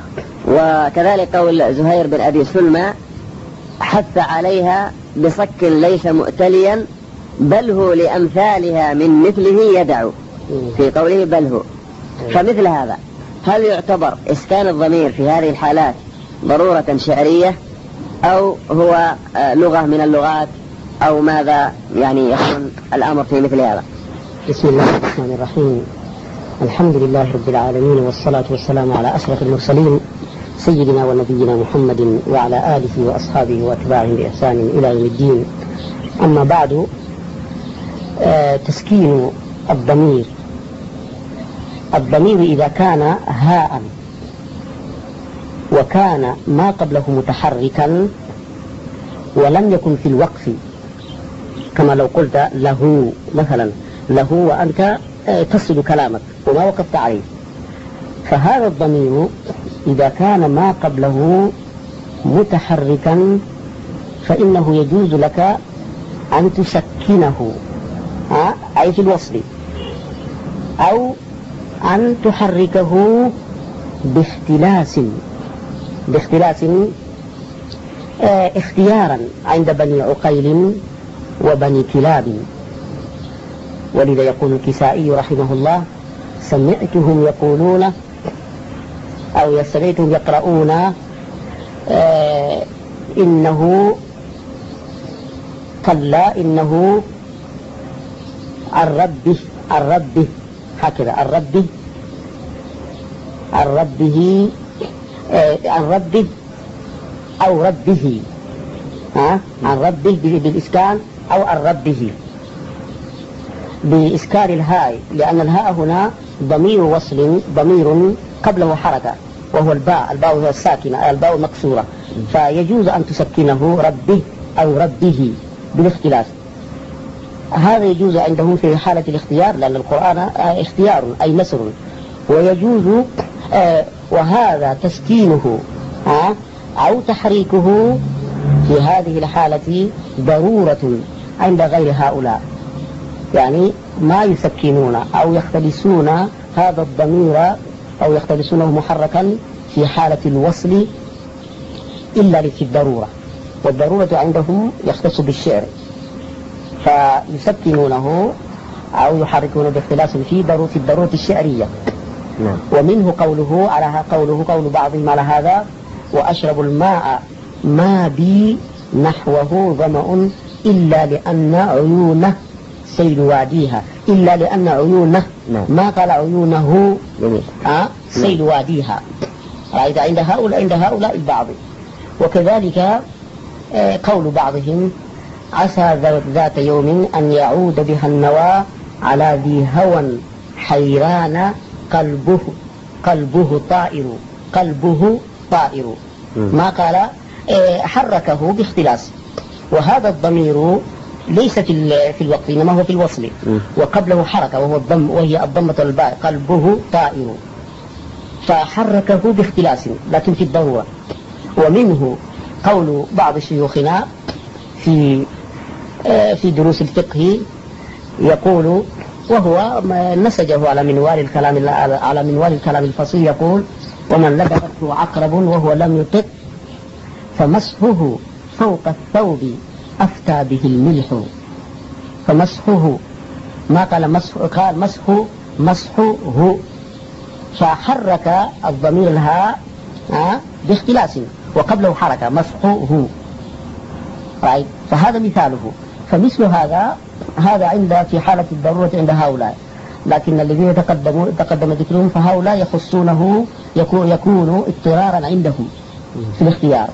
وكذلك قول زهير بن أبي سلمى: حث عليها بصك ليس مؤتليا بل هو لأمثالها من مثله يدعو، في قوله بل هو. فمثل هذا هل يعتبر إسكان الضمير في هذه الحالات ضرورة شعرية أو هو لغة من اللغات أو ماذا يعني يكون الأمر في مثل هذا؟ بسم الله الرحمن الرحيم. الحمد لله رب العالمين، والصلاة والسلام على أشرف المرسلين سيدنا ونبينا محمد وعلى آله وأصحابه وأتباعه بإحسان إلى يوم الدين. أما بعد، آه تسكين الضمير الضمير إذا كان هاء وكان ما قبله متحركا ولم يكن في الوقف، كما لو قلت له مثلا، له وأنت تصل كلامك وما وقفت عليه، فهذا الضمير إذا كان ما قبله متحركا فإنه يجوز لك أن تسكنه أي في الوصل، أو أن تحركه باختلاس باختلاس اه اختيارا عند بني عقيل وبني كلاب. ولذا يقول الكسائي رحمه الله: سمعتهم يقولون أو سمعتهم يقرؤون اه إنه كلا إنه عن ربه عن ربه هكذا عن ربه عن ربه اه عن ربه أو ربه ها عن ربه بالإسكان أو عن ربه بإسكان الهاء، لأن الهاء هنا ضمير وصل، ضمير قبله حركة وهو الباء، الباء هو الساكنة، الباء مكسورة، فيجوز أن تسكنه ربه أو ربه بالاختلاف. هذا يجوز عندهم في حالة الاختيار، لأن القرآن اختيار أي نسر، ويجوز آه وهذا تسكينه آه أو تحريكه في هذه الحالة ضرورة عند غير هؤلاء، يعني ما يسكنون أو يختلسون هذا الضمير أو يختلسونه محركا في حالة الوصل إلا في الضرورة، والضرورة عندهم يختص بالشعر، فيسكنونه أو يحركونه باختلاس في ضرورة الضرورة الشعرية. نعم. ومنه قوله على قوله قول بعضهم على هذا: وأشرب الماء ما بي نحوه ظمأ إلا لأن عيونه سيل واديها، إلا لأن عيونه نعم. ما قال عيونه جميل. آه سيل واديها. رأيت عند هؤلاء عند هؤلاء البعض. وكذلك آه قول بعضهم عسى ذات يوم أن يعود بها النوى على ذي هوى حيران قلبه قلبه طائر قلبه طائر. ما قال آه حركه باختلاس، وهذا الضمير ليس في في الوقت إنما هو في الوصل، وقبله حركة وهو الضم وهي الضمة الباء قلبه طائر، فحركه باختلاس لكن في الضرورة. ومنه قول بعض شيوخنا في في دروس الفقه يقول، وهو نسجه على منوال الكلام على منوال الكلام الفصيح، يقول ومن لدغته عقرب وهو لم يطق فمسحه فوق الثوب أفتى به الملح. فمسحه ما قال مسح، قال مسحه مسحه، فحرك الضمير الهاء باختلاس وقبله حركة مسحه. طيب فهذا مثاله. فمثل هذا هذا عند في حالة الضرورة عند هؤلاء، لكن الذين يتقدموا تقدم ذكرهم فهؤلاء يخصونه يكون يكون اضطرارا عندهم في الاختيار.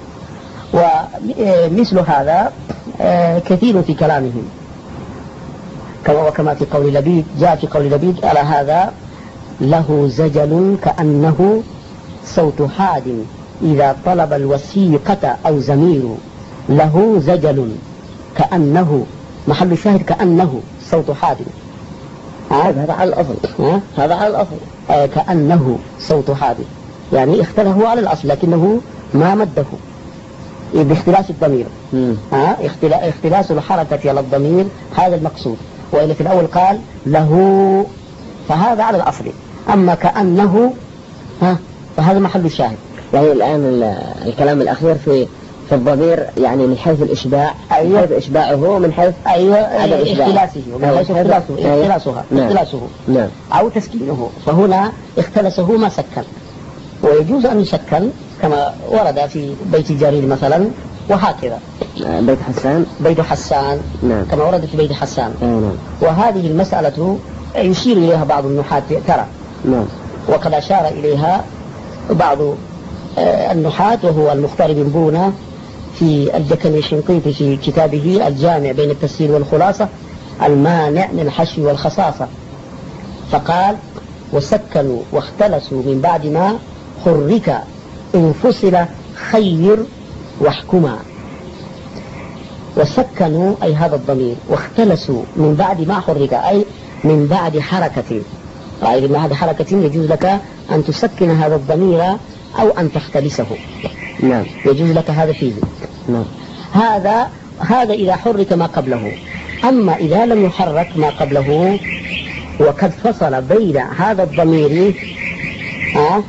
ومثل هذا كثير في كلامهم، كما وكما في قول لبيد، جاء في قول لبيد على هذا له زجل كأنه صوت حاد إذا طلب الوثيقة أو زمير. له زجل كأنه، محل الشاهد كأنه صوت حاد. هذا على الأصل، هذا على الأصل آه كأنه صوت حاد، يعني اختلفه على الأصل لكنه ما مده باختلاس الضمير. آه اختلاس الحركة على الضمير هذا المقصود. وإلا في الأول قال له، فهذا على الأصل. أما كأنه ها فهذا محل الشاهد. يعني الآن الكلام الأخير في في الضمير يعني من حيث الإشباع، أيوة. من حيث إشباعه ومن حيث أيوة عدم إشباعه، اختلاسه ومن حيث اختلاسه اختلاسها نعم. اختلاسه نعم. أو تسكينه. فهنا اختلسه ما سكن، ويجوز أن يسكن كما ورد في بيت جرير مثلا، وهكذا بيت حسان بيت حسان نعم. كما ورد في بيت حسان. نعم. وهذه المسألة يشير إليها بعض النحاة ترى، نعم. وقد أشار إليها بعض النحاة وهو المختار بن بونة في الجكني الشنقيطي في كتابه الجامع بين التفسير والخلاصة المانع من الحشو والخصاصة، فقال وسكنوا واختلسوا من بعد ما حرك انفصل خير واحكما. وسكنوا أي هذا الضمير، واختلسوا من بعد ما حرك أي من بعد حركة. أي من بعد حركة يجوز لك أن تسكن هذا الضمير أو أن تختلسه. نعم. يجوز لك هذا فيه. نعم. هذا هذا إذا حرك ما قبله. أما إذا لم يحرك ما قبله وقد فصل بين هذا الضمير آه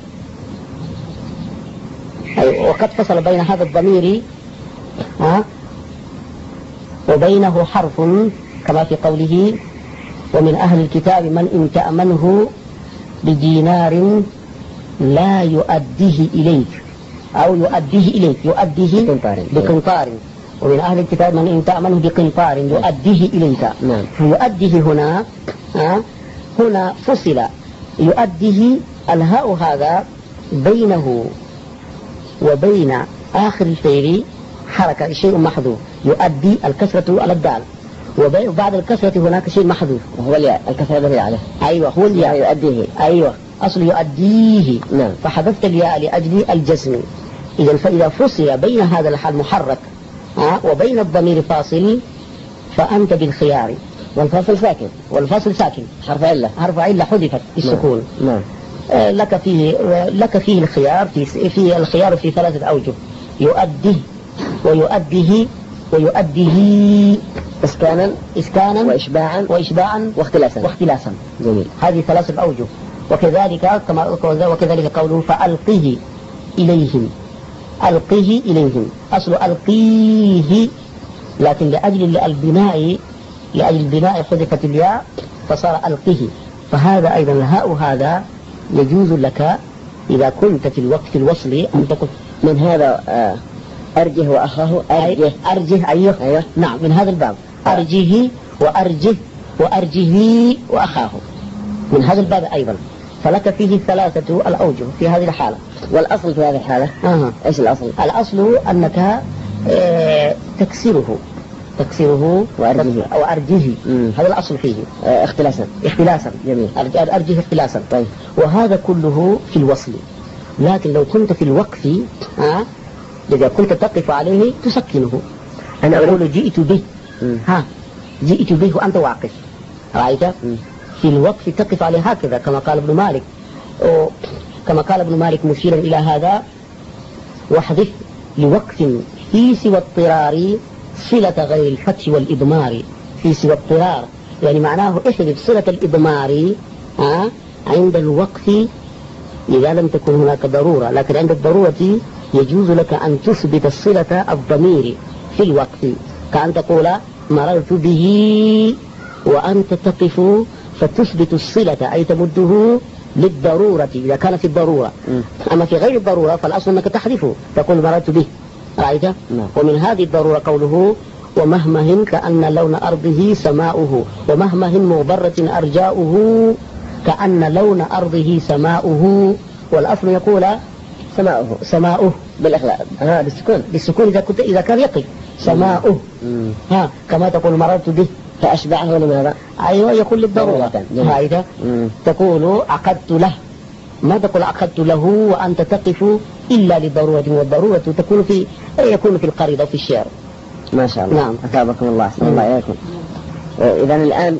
أي وقد فصل بين هذا الضمير آه وبينه حرف كما في قوله ومن أهل الكتاب من إن تأمنه بدينار لا يؤديه إليك أو يؤديه إليك يؤديه بقنطار. ومن أهل الكتاب من إن تأمنه بقنطار يؤديه إليك. نعم. فيؤديه هنا آه هنا فصل يؤديه الهاء هذا بينه وبين آخر الفعل حركة شيء محذوف، يؤدي الكسرة على الدال، وبعد الكسرة هناك شيء محذوف وهو الياء، الكسرة التي عليه. أيوة هو الياء يؤديه. أيوة أصل يؤديه. نعم. فحذفت الياء لأجل الجزم. إذا فإذا فصل بين هذا الحال محرك آه وبين الضمير فاصل فأنت بالخيار. والفاصل ساكن. والفاصل ساكن حرف علة. حرف علة حذفت بالسكون. نعم. آه لك فيه لك فيه الخيار في في الخيار في ثلاثة أوجه، يؤديه ويؤديه ويؤديه إسكانا إسكانا وإشباعا وإشباعا واختلاسا واختلاسا. جميل. هذه ثلاثة أوجه. وكذلك كما وكذلك قوله فألقيه إليهم، ألقيه إليهم أصل ألقيه، لكن لأجل البناء لأجل البناء حذفت الياء فصار ألقيه. فهذا أيضا الهاء هذا يجوز لك إذا كنت في الوقت الوصل أن تقول من هذا آه أرجه وأخاه أرجه أرجه أيوه. أيوه. نعم من هذا الباب أرجه وأرجه وأرجه وأخاه من هذا الباب أيضا. فلك فيه ثلاثة الأوجه في هذه الحالة. والأصل في هذه الحالة آه. إيش الأصل؟ الأصل أنك آه تكسره تكسره وأرجه وأرجه هذا الأصل فيه آه اختلاسا اختلاسا. جميل. أرجه اختلاسا. طيب. وهذا كله في الوصل. لكن لو كنت في الوقف آه إذا كنت تقف عليه تسكنه. أنا أقول جئت به مم. ها جئت به وأنت واقف رأيت؟ مم. في الوقف تقف عليه هكذا كما قال ابن مالك كما قال ابن مالك مشيرا إلى هذا: واحذف لوقف في سوى اضطرار صلة غير الفتح والإضمار. في سوى اضطرار يعني معناه احذف صلة الإضمار آه عند الوقف إذا لم تكن هناك ضرورة، لكن عند الضرورة يجوز لك أن تثبت الصلة الضمير في الوقف، كأن تقول مررت به وأنت تقف فتثبت الصلة أي تمده للضرورة إذا كان في الضرورة. م. أما في غير الضرورة فالأصل أنك تحذفه تقول مررت به رأيت؟ م. ومن هذه الضرورة قوله: ومهمه كأن لون أرضه سماؤه، ومهمه مغبرة أرجاؤه كأن لون أرضه سماؤه. والأصل يقول سماؤه سماؤه بالإخلاء ها بالسكون بالسكون إذا كنت إذا كان يقف سماؤه. مم. ها كما تقول مررت به فأشبعه لماذا؟ أيوة يقول للضرورة. هذا تقول عقدت له، ما تقول عقدت له وأنت تقف إلا لضرورة، والضرورة تكون في يكون في القريضة وفي الشعر. ما شاء الله. نعم. أثابكم الله. أحسن الله إليكم. إذا الآن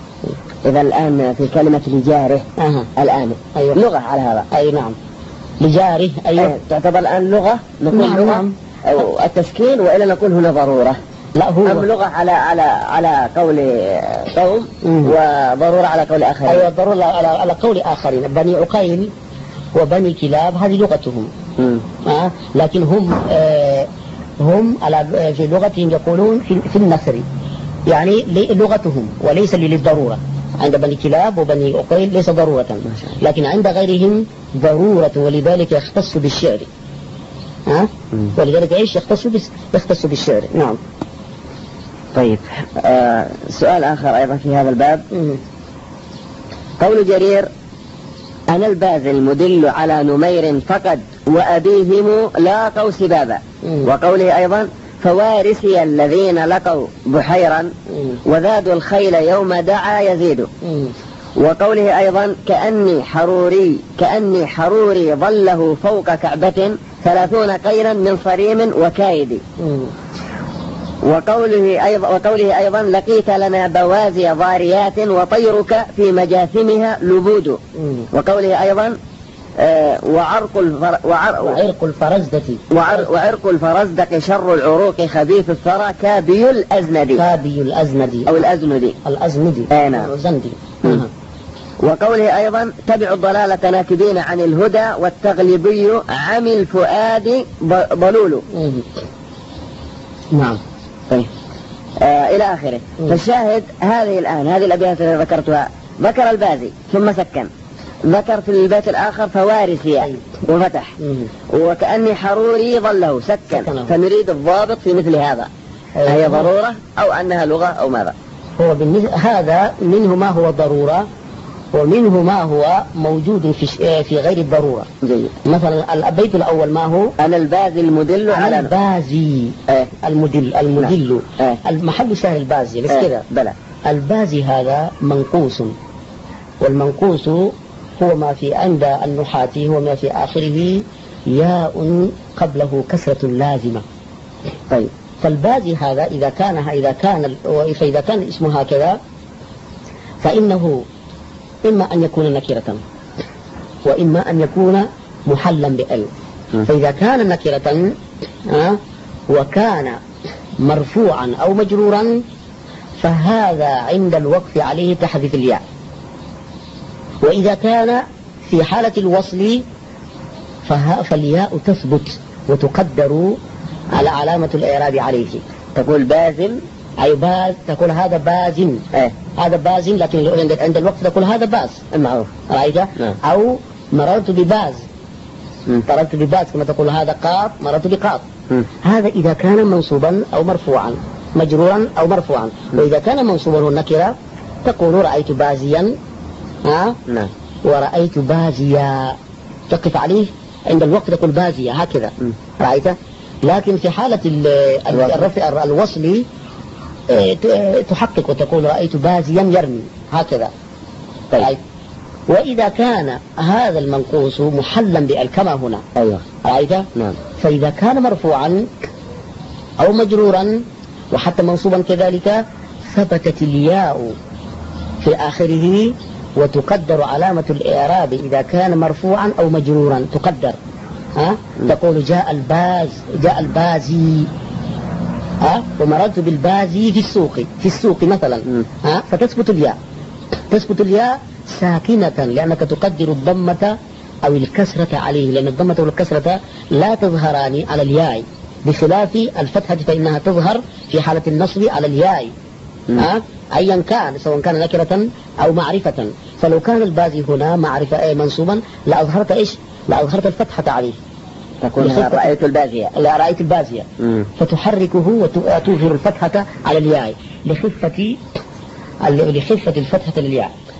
إذا الآن في كلمة لجاره أه. الآن أيوة. لغة على هذا. أي نعم لجاره. أيوة. أي تعتبر الآن لغة نقول نعم. لغة نعم. أو التسكين وإلا نقول هنا ضرورة. لا هو أم لغة على على على قول قوم وضرورة على قول آخرين. أيوة ضرورة على على قول آخرين. بني عقيل وبني كلاب هذه لغتهم. آه لكن هم آه هم على في لغتهم يقولون في, في النثر يعني لغتهم وليس للضرورة. عند بني كلاب وبني عقيل ليس ضرورة، لكن عند غيرهم ضرورة، ولذلك يختص بالشعر. ها؟ ولذلك ايش يختص يختص بالشعر. نعم. طيب آه سؤال آخر أيضا في هذا الباب. مم. قول جرير: أنا الباذل المدل على نمير فقد وأبيهم لاقوا سبابا. وقوله أيضا: فوارثي الذين لقوا بحيرا وذادوا الخيل يوم دعا يزيد. وقوله أيضا: كأني حروري كأني حروري ظله فوق كعبة ثلاثون قيلا من صريم وكايد. وقوله أيضا, وقوله أيضا: لقيت لنا بوازي ضاريات وطيرك في مجاثمها لبود. وقوله أيضا: آه وعرق, الفر وعر وعرق الفرزدة وعر وعرق الفرزدق شر العروق خبيث الثرى كابي الأزندي كابي الأزندي أو الأزندي الأزندي أنا الأزندي. وقوله أيضا: تبع الضلالة ناكبين عن الهدى والتغلبي عمي الفؤاد ضلول. نعم. طيب آه إلى آخره. فالشاهد هذه الآن هذه الأبيات التي ذكرتها ذكر البازي ثم سكن، ذكر في البيت الآخر فوارثي وفتح، وكأني حروري ظله سكن. فنريد الضابط في مثل هذا، هي ضرورة أو أنها لغة أو ماذا؟ هو هذا منه ما هو ضرورة ومنه ما هو موجود في في غير الضرورة. جيد. مثلا البيت الأول ما هو؟ أنا البازي المدل على البازي. اه. المدل المدل اه. المحل شهر البازي بس اه. كذا. بلى. البازي هذا منقوص، والمنقوص هو ما في عند النحاة هو ما في آخره ياء قبله كسرة لازمة. طيب. فالبازي هذا إذا كان إذا كان فإذا كان اسمه هكذا فإنه إما أن يكون نكرة وإما أن يكون محلا بأل. فإذا كان نكرة وكان مرفوعا أو مجرورا فهذا عند الوقف عليه تحذف الياء. وإذا كان في حالة الوصل فالياء تثبت وتقدر على علامة الإعراب عليه. تقول بازل أي باز، تقول هذا بازن. ايه. هذا بازن، لكن عند الوقت تقول هذا باز المعروف. رأيت؟ نعم. أو مررت بباز، مررت بباز كما تقول هذا قاف مررت بقاف. هذا إذا كان منصوبا أو مرفوعا. مجرورا أو مرفوعا. وإذا كان منصوبا النكرة تقول رأيت بازيا ها نعم ورأيت بازيا، تقف عليه عند الوقت تقول بازيا هكذا رأيت. لكن في حالة الرفع الوصلي تحقق وتقول رأيت بازيا يرمي هكذا. طيب. وإذا كان هذا المنقوص محلا بالكما هنا أيوة رأيت نعم، فإذا كان مرفوعا أو مجرورا وحتى منصوبا كذلك ثبتت الياء في آخره وتقدر علامة الإعراب إذا كان مرفوعا أو مجرورا تقدر ها تقول جاء الباز جاء البازي ها ومررت بالبازي في السوق في السوق مثلا ها فتثبت الياء تثبت الياء ساكنة لأنك تقدر الضمة أو الكسرة عليه، لأن الضمة والكسرة لا تظهران على الياء بخلاف الفتحة فإنها تظهر في حالة النصب على الياء ها أيا كان سواء كان نكرة أو معرفة. فلو كان البازي هنا معرفة أي منصوبا لأظهرت إيش لأظهرت الفتحة عليه تكون رأيت البازية لا رأيت البازية مم. فتحركه وتظهر الفتحة على الياء لخفة لخفة الفتحة للياء.